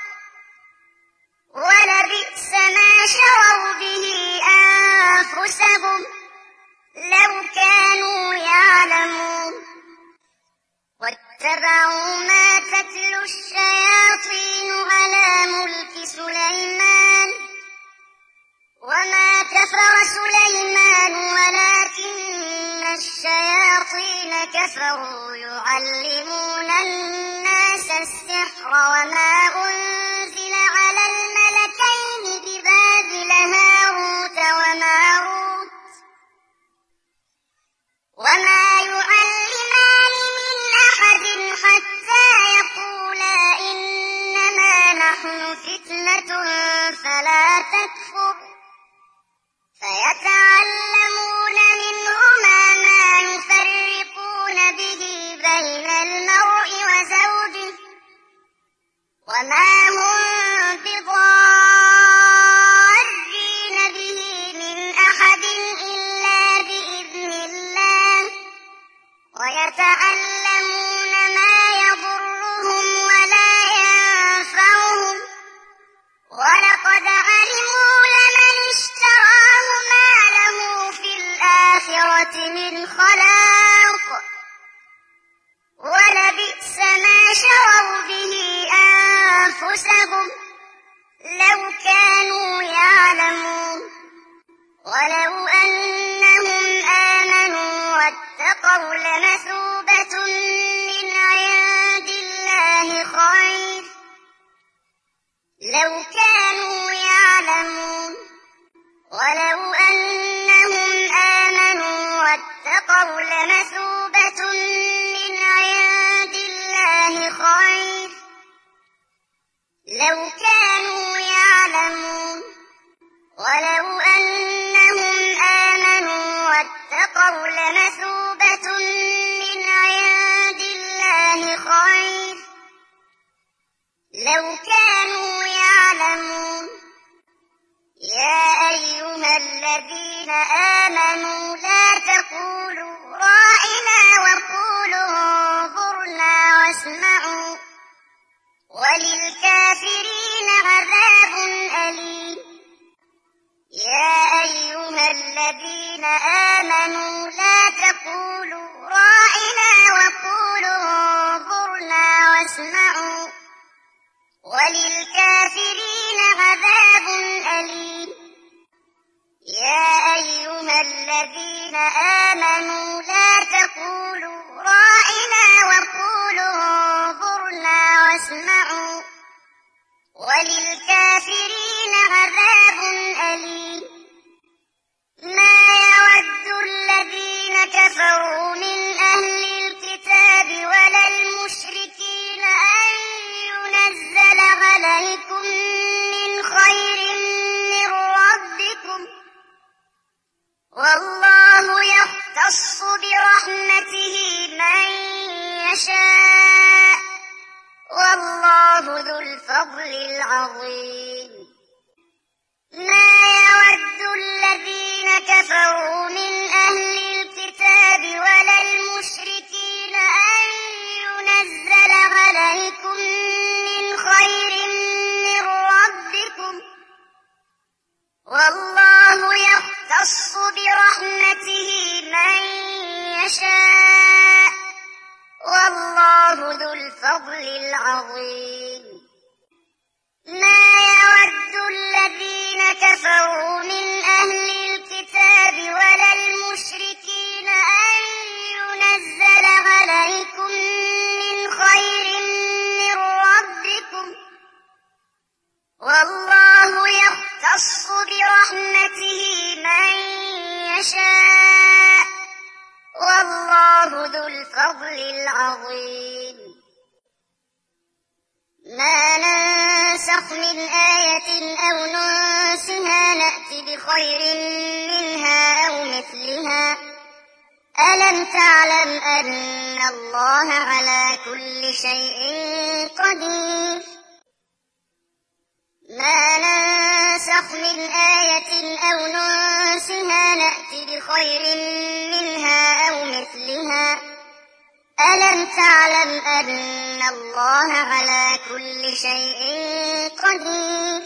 ولبئس ما شروا به أنفسهم لو كانوا يعلمون واتبعوا ما تتلو الشياطين على ملك سليمان وما كفر سليمان ولكن الشياطين كفروا يعلمون الناس السحر وما أنزل على الملكين ببابل هاروت وماروت وما يعلمان من أحد حتى يقولا إنما نحن فتنة فلا تكفر فيتعلمون منهما ما يفرقون به بين المرء وزوجه وما هم بضارين به من أحد إلا بإذن الله ويتعلمون ما يضرهم ولا ينفعهم ولقد علموا لمن اشتراه ما له في الآخرة من خلاق ولبئس ما شروا به أنفسهم لو كانوا يعلمون ولو أنهم آمنوا واتقوا لمثوبة من عند الله خير لو كانوا يعلمون ولو أنهم آمنوا واتقوا لمثوبة من عند الله خير لو كانوا يعلمون ولو أنهم آمنوا واتقوا لمثوبة من عند الله خير لو كانوا يعلمون يا أيها الذين آمنوا لا تقولوا راعنا وقولوا انظرنا واسمعوا وللكافرين عذاب أليم يا أيها الذين آمنوا لا تقولوا راعنا وقولوا انظرنا واسمعوا وللكافرين عذاب أليم يا أيها الذين آمنوا لا تقولوا راعنا وقولوا انظرنا واسمعوا وللكافرين عذاب أليم ما يود الذين كفروا من أهل الكتاب ولا المشركين أن ينزل عليكم من خير من ربكم والله يختص برحمته من يشاء والله ذو الفضل العظيم ما يود الذين كفروا من أهل الكتاب ولا المشركين أن ينزل عليكم من خير من ربكم والله يختص برحمته من يشاء والله ذو الفضل العظيم ما ننسخ من آية أو ننسها نأت بخير منها أو مثلها ألم تعلم أن الله على كل شيء قدير ما ننسخ من آية أو ننسها نأت بخير منها أو مثلها ألم تعلم أن الله على كل شيء قدير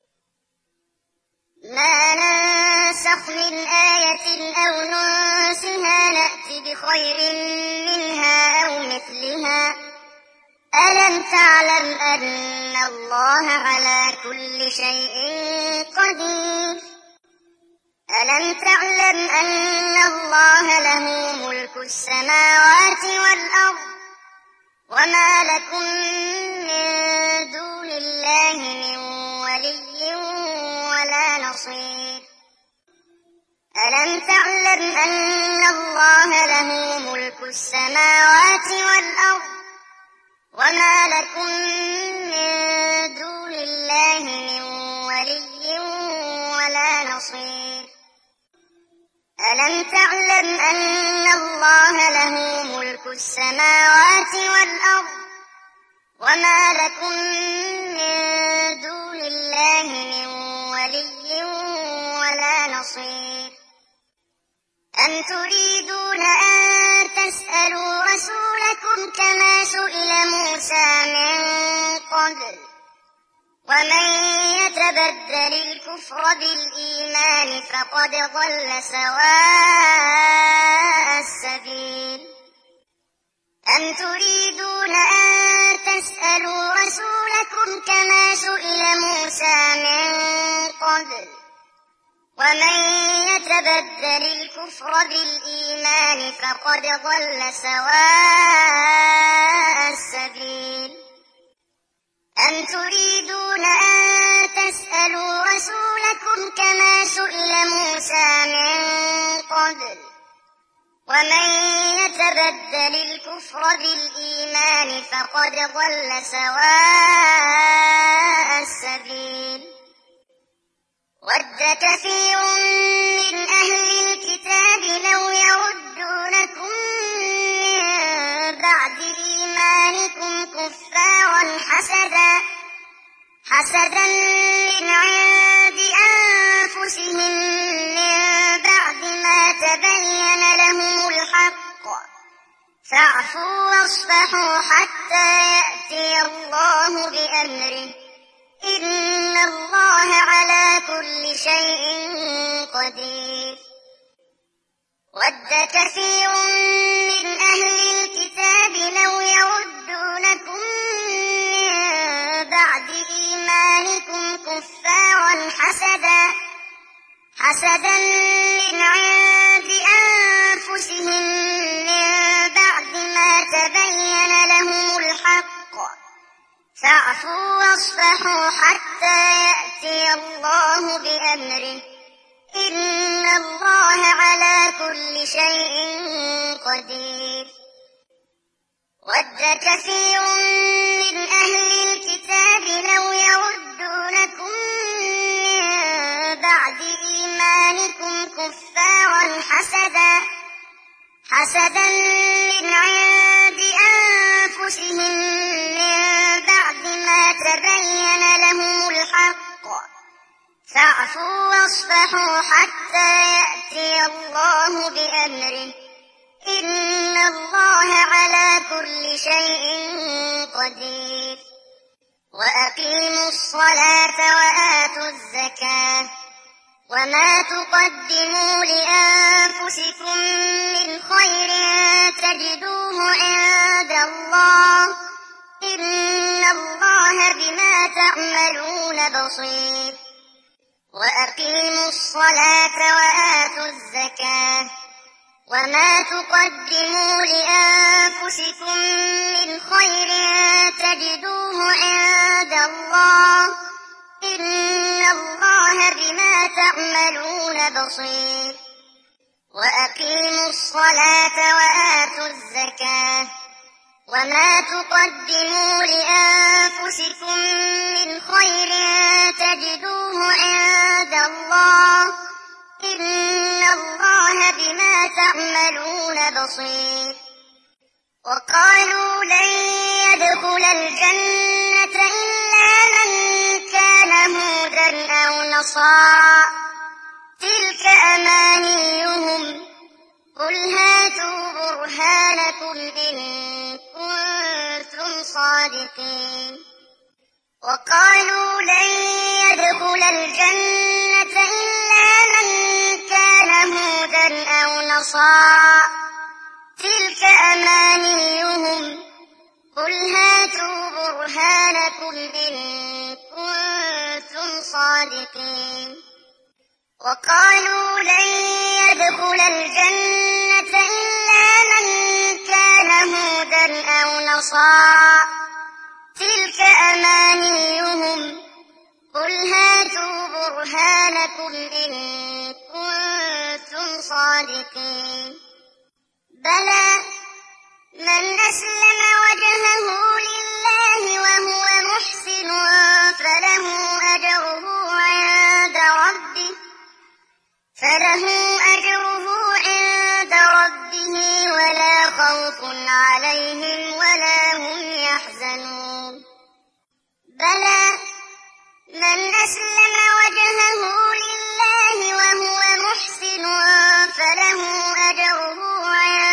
ما ننسخ من آية أو ننسها نأت بخير منها أو مثلها ألم تعلم أن الله على كل شيء قدير ألم تعلم أن الله له ملك السماوات والأرض وما لكم من دون الله من ولي ولا نصير ألم تعلم أن الله له ملك السماوات والأرض وما لكم من دون الله من ولي ولا نصير ألم تعلم أن الله له ملك السماوات والأرض وما لكم من دون الله من ولي ولا نصير أم تريدون أن تسألوا رسولكم كما سئل موسى من قبل ومن يتبدل الكفر بالإيمان فقد ضل سواء السبيل أم تريدون أن تسألوا رسولكم كما سئل موسى من قبل ومن يتبدل الكفر بالإيمان فقد ضل سواء السبيل أم تريدون أن تسألوا رسولكم كما سئل موسى من قبل ومن يتبدل الكفر بالإيمان فقد ضل سواء السبيل ود كثير من أهل الكتاب لو يردونكم من بعد إيمانكم كفارا حسدا من عند أنفسهم من بعد ما تبين لهم الحق فاعفوا واصفحوا حتى يأتي الله بأمره إن الله على كل شيء قدير ود كثير من أهل الكتاب لو يردونكم من بعد إيمانكم كفارا حسدا من عند أنفسهم من بعد ما تبين لهم الحق فاعفوا واصفحوا حتى يأتي الله بأمره إن الله على كل شيء قدير ود كثير من أهل الكتاب لو يردونكم من بعد إيمانكم كفارا حسدا من عند أنفسهم من بعد ما تبين لهم الحق فاعفوا واصفحوا حتى يأتي الله بأمره إن الله على كل شيء قدير وأقيموا الصلاة وآتوا الزكاة وما تقدموا لأنفسكم من خير تجدوه عند الله إن الله بما تعملون بصير وأقيموا الصلاة وآتوا الزكاة وما تقدموا لأنفسكم من خير تجدوه عند الله إن الله بما تعملون بصير وأقيموا الصلاة وآتوا الزكاة وما تقدموا لأنفسكم من خير تجدوه عند الله إن الله بما تعملون بصير وقالوا لن يدخل الجنة إلا من كان هودا أو نصارى تلك أمانيهم قل هاتوا برهانكم إن كنتم صادقين وقالوا لن يدخل الجنة إلا من كان هودا أو نصارى تلك أمانيهم قل هاتوا برهانكم إن كنتم صادقين وقالوا لن يدخل الجنة إلا من كان هودا أو نصارى تلك أمانيهم قل هاتوا برهانكم إن كنتم صادقين بلى من أسلم وجهه لله وهو محسن فله أجره عند ربه ولا خوف عليهم ولا هم يحزنون بلى من أسلم وجهه لله وهو محسن فله أجره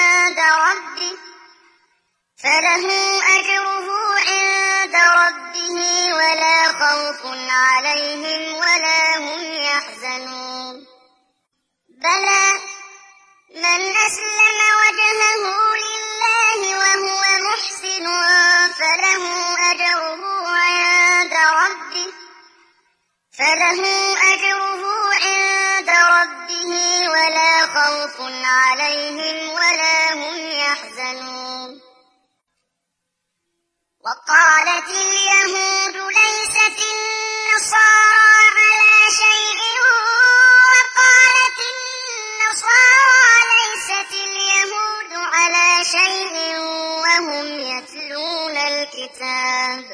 عند ربه ولا خوف عليهم ولا هم يحزنون بلى من أسلم وجهه لله وهو محسن فله أجره عند ربه ولا خوف عليهم ولا هم يحزنون وقالت اليهود ليست النصارى على شيء وقالت النصارى ليست اليهود على شيء وهم يتلون الكتاب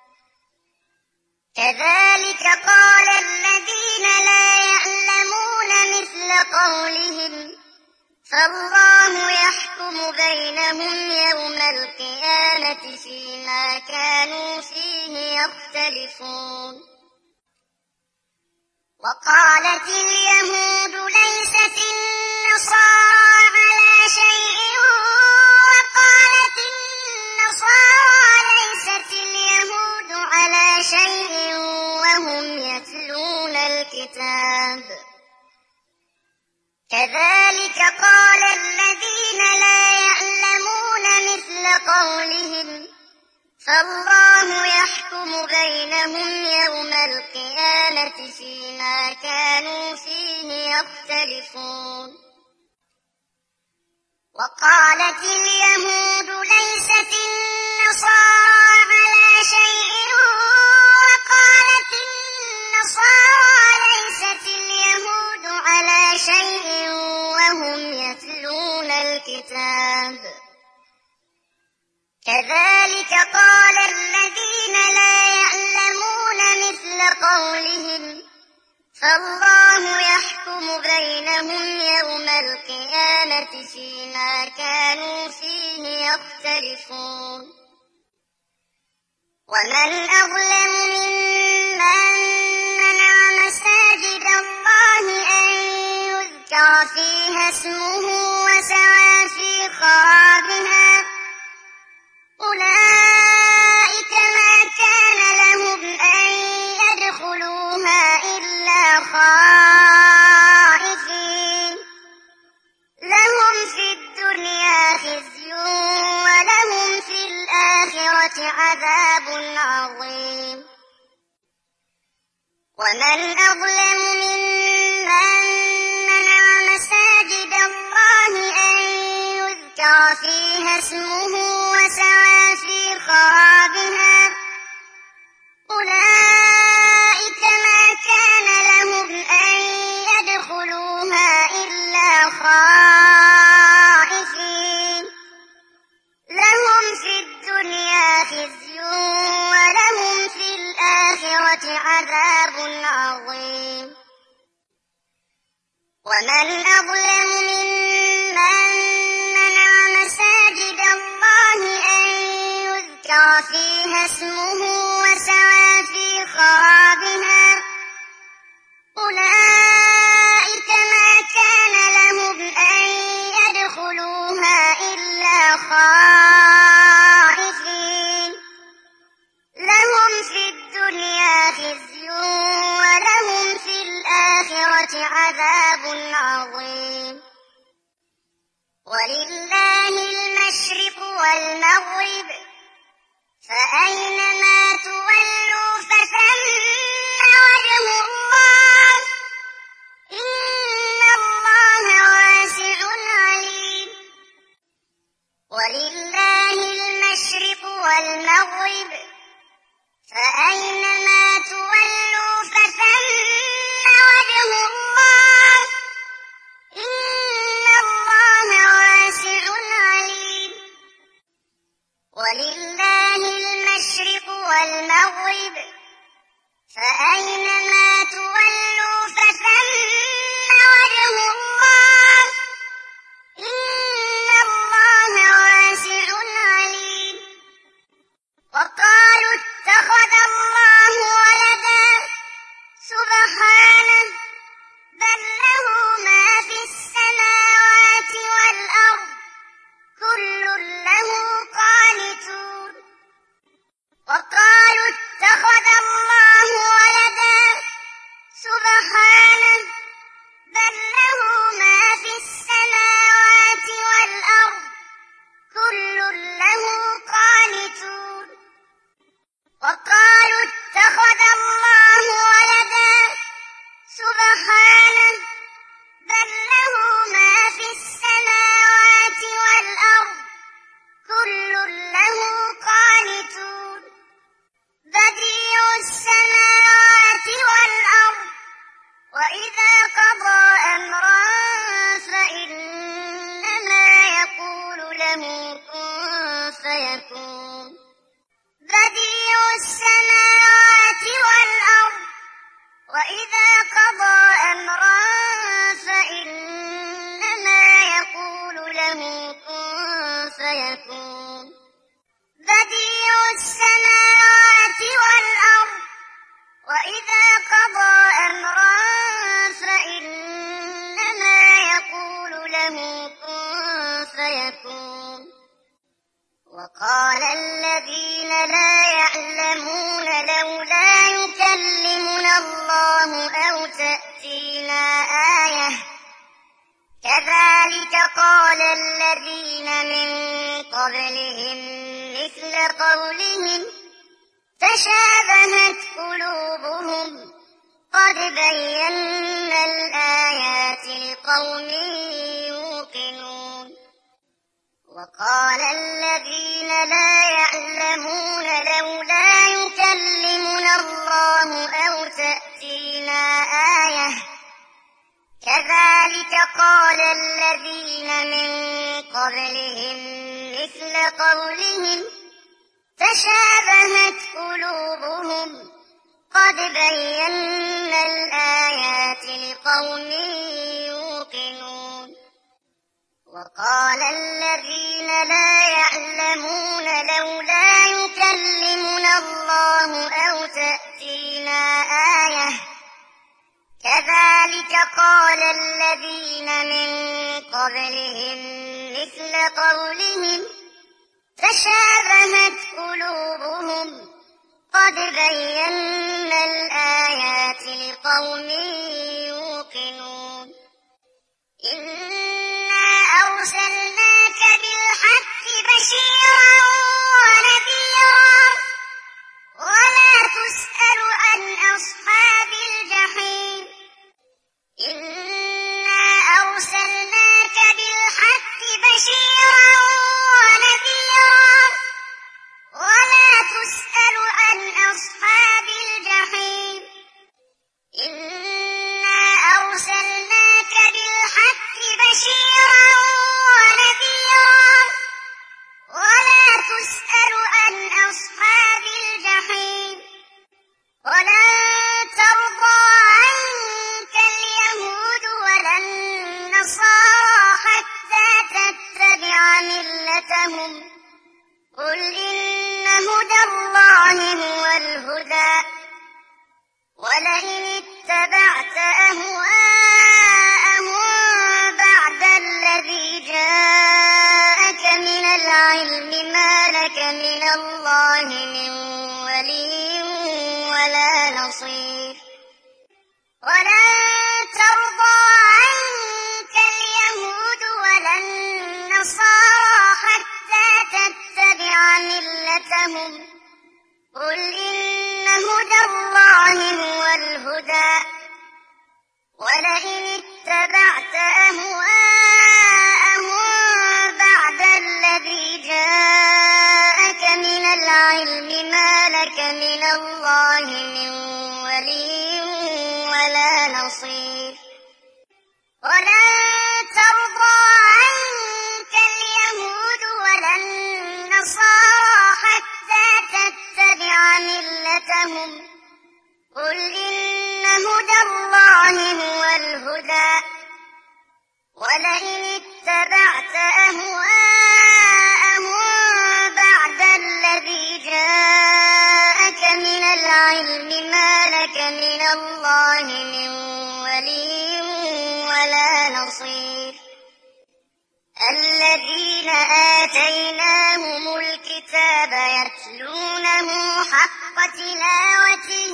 كذلك قال الذين لا يعلمون مثل قولهم فالله يحكم بينهم يوم القيامة فيما كانوا فيه يختلفون وقالت اليهود ليست النصارى على شيء وقالت النصارى ليست اليهود على شيء وهم يتلون الكتاب كذلك قال الذين لا يعلمون مثل قولهم فالله يحكم بينهم يوم القيامة فيما كانوا فيه يختلفون وقالت اليهود ليست النصارى على شيء وقالت النصارى ليست اليهود على شيء وهم يتلون الكتاب كذلك قال الذين لا يعلمون مثل قولهم فالله يحكم بينهم يوم القيامة فيما كانوا فيه يختلفون ومن أظلم ممن منع مساجد الله أن يذكر فيها اسمه وسعى في خرابها أولئك ما كان لهم أن يدخلوها إلا خائفين لهم في الدنيا خزي ولهم في الآخرة عذاب عظيم ومن أظلم ممن منع مساجد الله أن يذكر فيها اسمه وسعى في خرابها أولئك عذاب عظيم. ومن أظلم ممن منع مساجد الله أن يذكر فيها اسمه وسعى في خرابها أولئك ما كان لهم أن يدخلوها إلا خائفين لهم في الدنيا خزي ولهم في الآخرة عذاب عظيم. ولله المشرق والمغرب فأينما تولوا فثم وجه الله إن الله واسع عليم. ولله المشرق والمغرب فأينما تولوا فثم وجه الله إن الله واسع عليم. ولله المشرق والمغرب فأينما تولوا فثم وجه الله إن الله واسع عليم. وقالوا اتخذ الله ولدا سبحانه بل له ما في السماوات والأرض كل له قانتون. وقالوا اتخذ الله ولدا سبحانه بل له ما في السماوات والأرض كل له قانتون. وقالوا اتخذ الله ولدا سبحانه بل له ما في السماوات والأرض كل له قانتون. بديع السماوات والأرض وإذا قضى أمرا فإنما يقول له كن فيكون. بديع السماوات والأرض وإذا قضى أمرا فإنما يقول له كن فيكون. بديع السماوات والأرض وإذا قضى أمرا فإنما يقول له كن فيكون. وقال الذين لا يعلمون لولا يكلمنا الله أو تأتينا آية كذلك قال الذين من قبلهم مثل قولهم تشابهت قلوبهم قد بينا الآيات لقوم يوقنون. وقال الذين لا يعلمون لولا يكلمنا الله أو تأتينا آية كذلك قال الذين من قبلهم مثل قولهم تشابهت قلوبهم قد بينا الآيات لقوم يوقنون. وقال الذين لا يعلمون لولا يكلمنا الله أو تأتينا آية كذلك قال الذين من قبلهم مثل قولهم تشابهت قلوبهم قد بينا الآيات لقوم يوقنون. إنا أرسلناك بالحق بشيرا ونذيرا ولا تسأل عن أصحاب الجحيم. إنا أرسلناك بالحق بشيرا ونذيرا ولا تسأل عن أصحاب الجحيم. إنا أرسلناك بالحق بشيرا ونذيرا ولا ولئن اتبعت أهواءهم بعد الذي جاءك من العلم ما لك من الله من ولي ولا نصير ولن ترضى عنك اليهود ولا النصارى حتى تتبع ملتهم قل إن هدى الله هو الهدى ولئن اتبعت أهواءهم بعد الذي جاءك من العلم ما لك من الله من ولي ولا نصير ولن ترضى عنك اليهود ولا النصارى حتى تتبع ملتهم قل إن هدى الله هو الهدى ولئن اتبعت أهواءهم بعد الذي جاءك من العلم ما لك من الله من ولي ولا نصير الذين آتيناهم الكتاب يتلونه حق تلاوته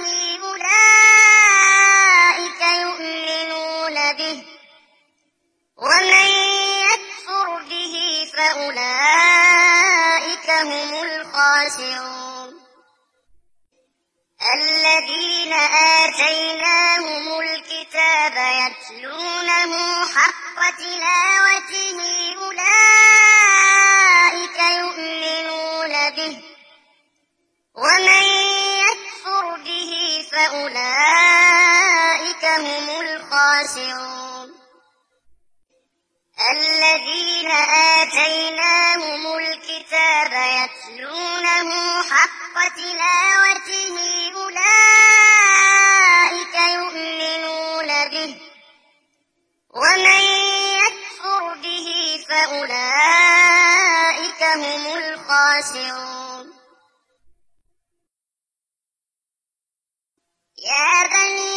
أولئك يؤمنون به ومن يكفر به فأولئك هم الخاسرون الذين آتيناهم الكتاب يتلونه حق تلاوته أولئك يؤمنون به ومن يكفر به فأولئك هم الخاسرون الذين آتيناهم الكتاب يتلونه حق تلاوته أولئك يؤمنون به ومن يكفر به فأولئك هم الخاسرون يا بني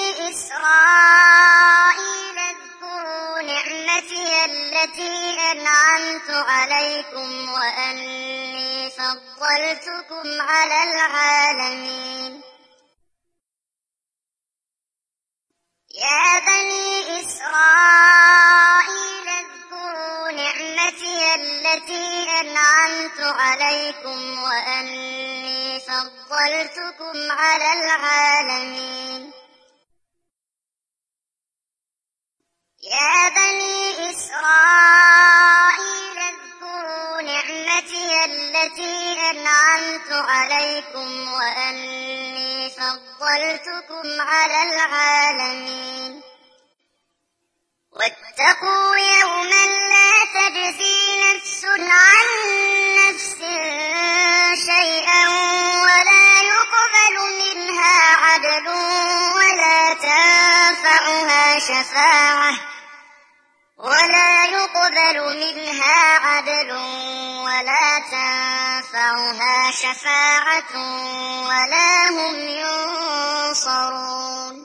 إسرائيل اذكروا نعمتي التي أنعمت عليكم وأني فضلتكم على العالمين يا بني إسرائيل اذكروا نعمتي التي أنعمت عليكم وأني فضلتكم على العالمين يا بني إسرائيل اذكروا نعمتي التي أنعمت عليكم وأني فضلتكم على العالمين واتقوا يوما لا تجزي نفس عن نفس شيئا ولا يقبل منها عدل ولا تنفعها شفاعة ولا هم ينصرون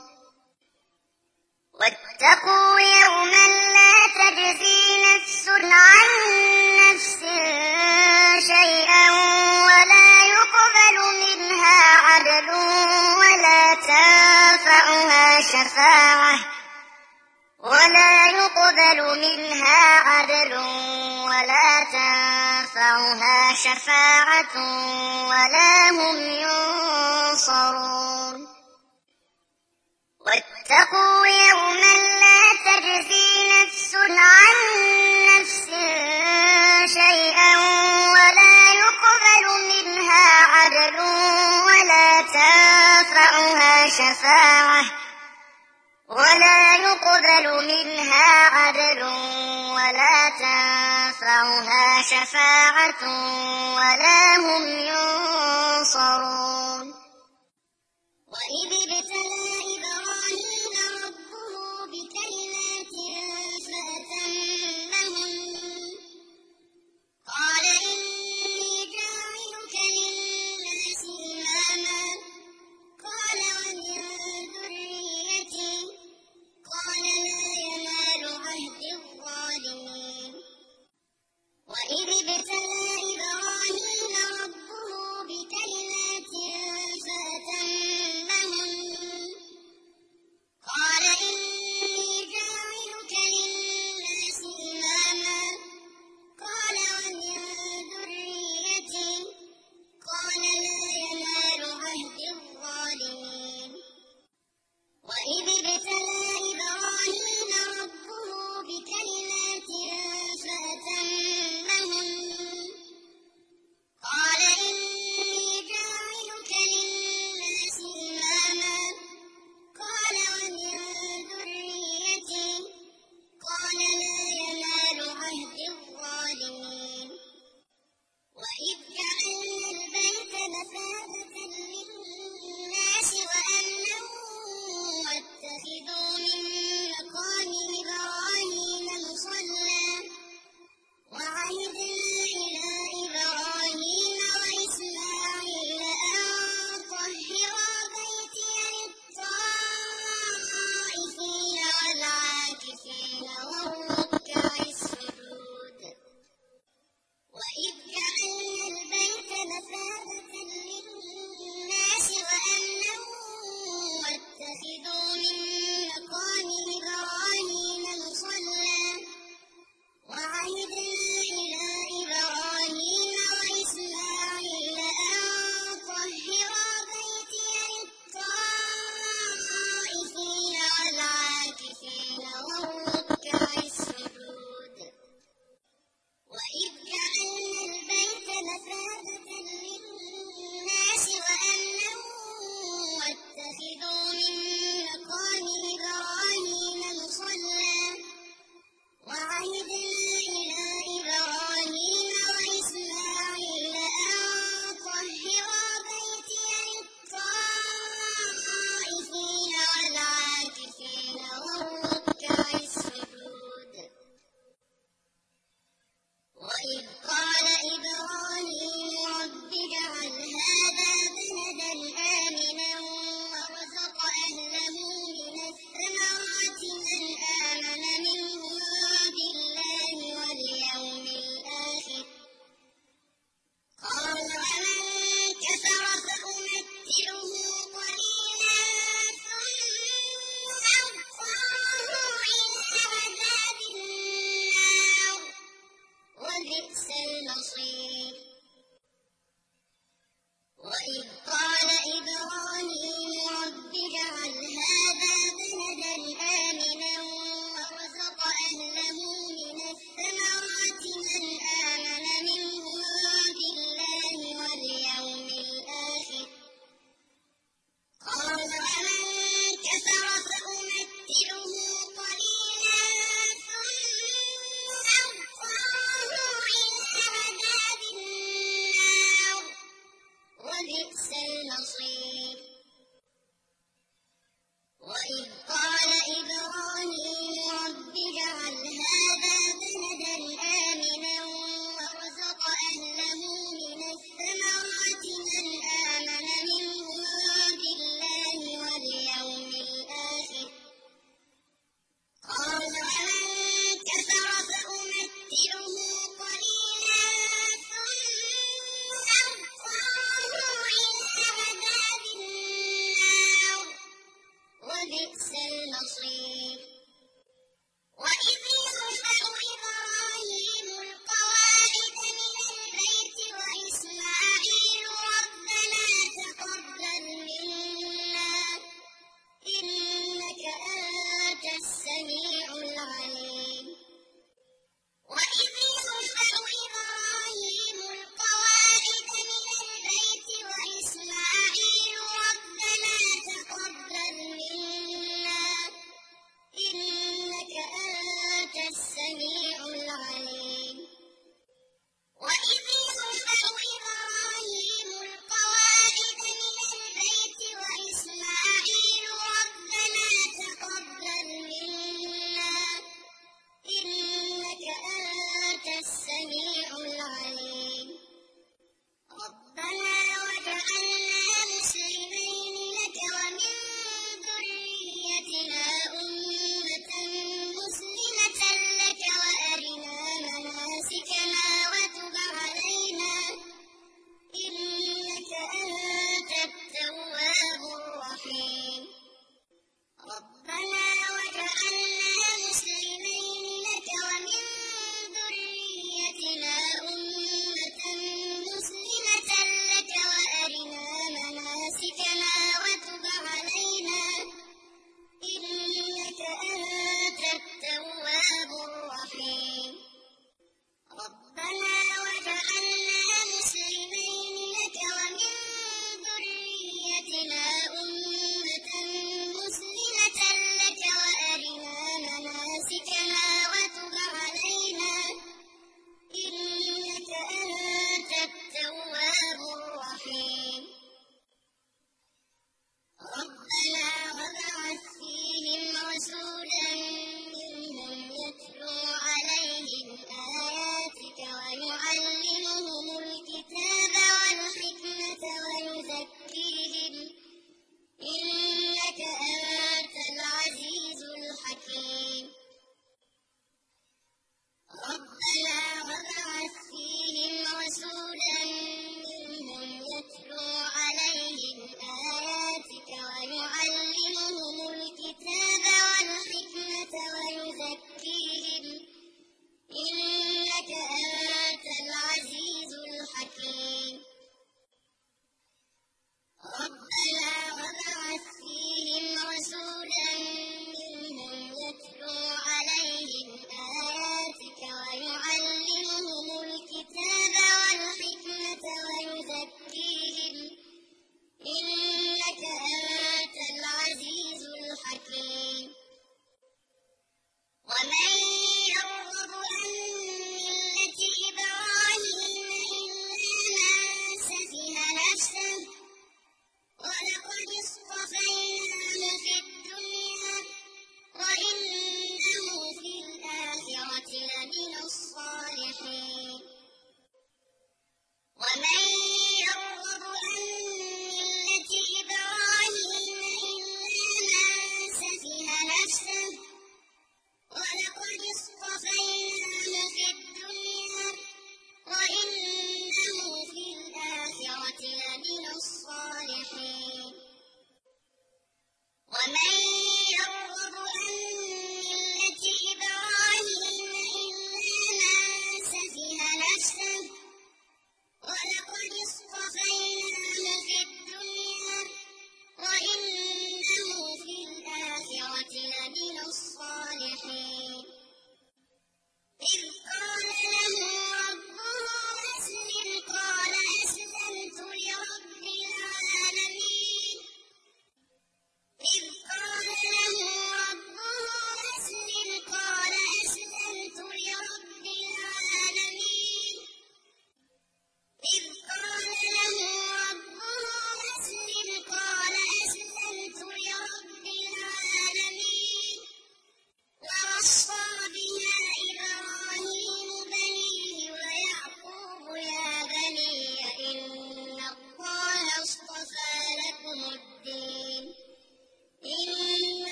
واتقوا يوما لا تجزي نفس عن نفس شيئا ولا يقبل منها عدل ولا تنفعها شفاعة ولا هم ينصرون واتقوا يوما لا تجزي نفس عن نفس شيئا ولا يقبل منها عدل ولا تنفعها شفاعة ولا هم ينصرون وإذ ابتلى إبراهيم ربه بكلمات فأتمهن قال إني جاعلك للناس إماما قال ومن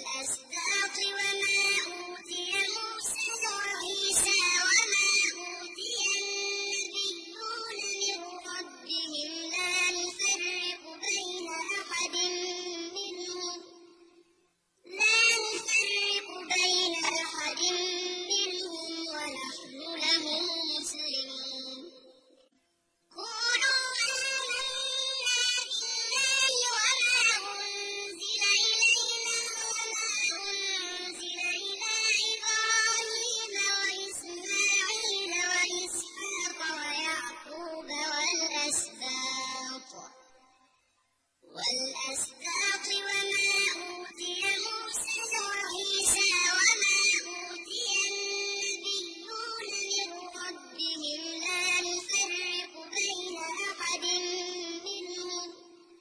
والأسباط وما أوتي موسى وعيسى وما أوتي النبيون من ربهم لا نفرق بين أحد منهم ونحن له مسلمون قولوا آمنا بالله وما أنزل إلينا وما أنزل إلى إبراهيم وإسماعيل وإسحاق ويعقوب والأسباط وما أوتي موسى وعيسى وما أوتي النبيون من ربهم لا نفرق بين أحد منهم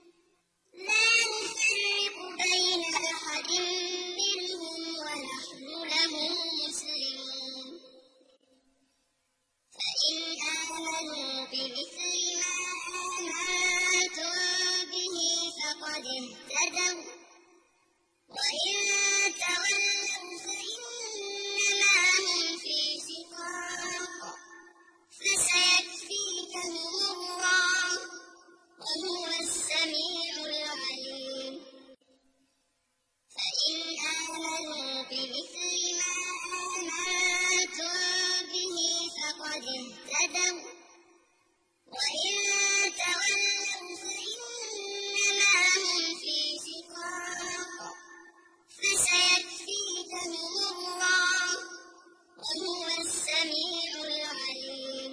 ونحن له مسلمون فإن آمنوا بمثل ما آمنتم به فقد اهتدوا وإن تولوا فإنما هم في شقاق فسيكفيكهم الله وهو السميع العليم فإن آمنوا بمثل ما آمنتم به فقد اهتدوا وإن تولوا فإنما هم في شقاق فسيكفيكهم الله وهو السميع العليم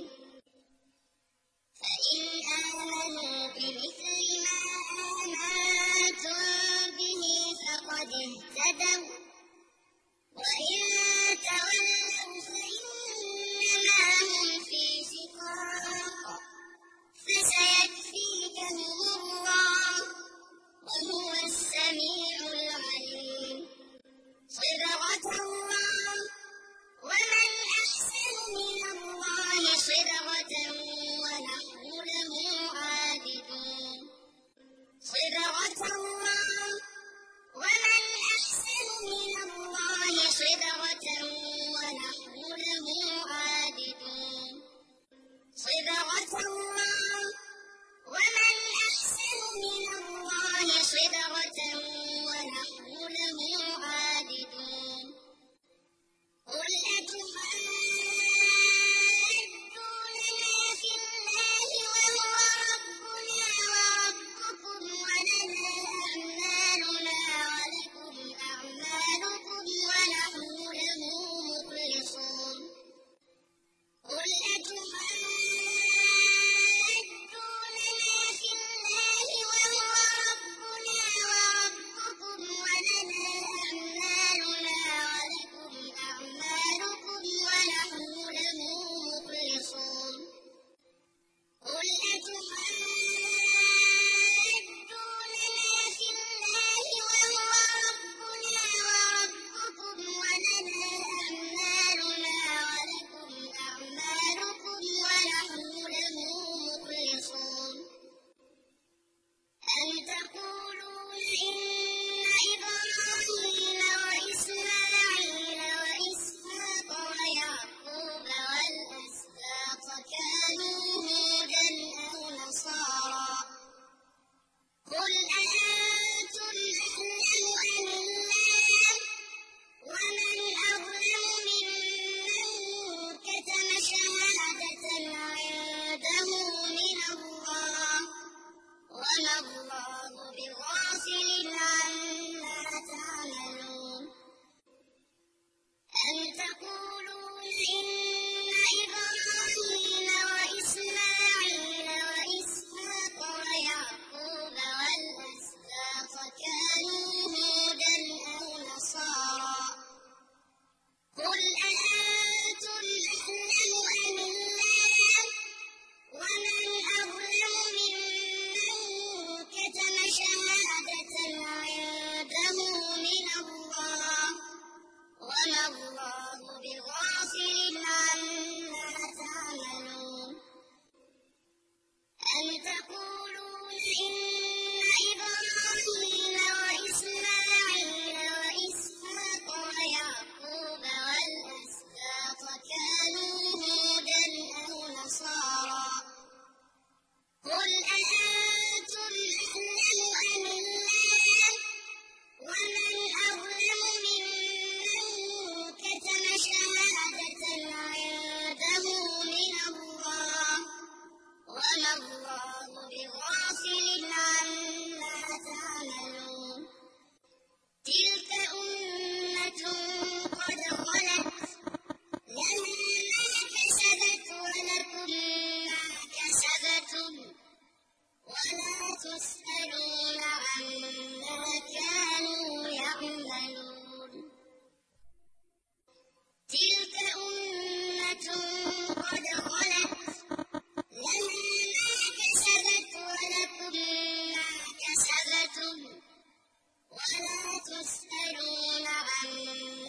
فإن آمنوا بمثل ما آمنتم به فقد اهتدوا وإن تولوا فإنما هم في شقاق تسألين عما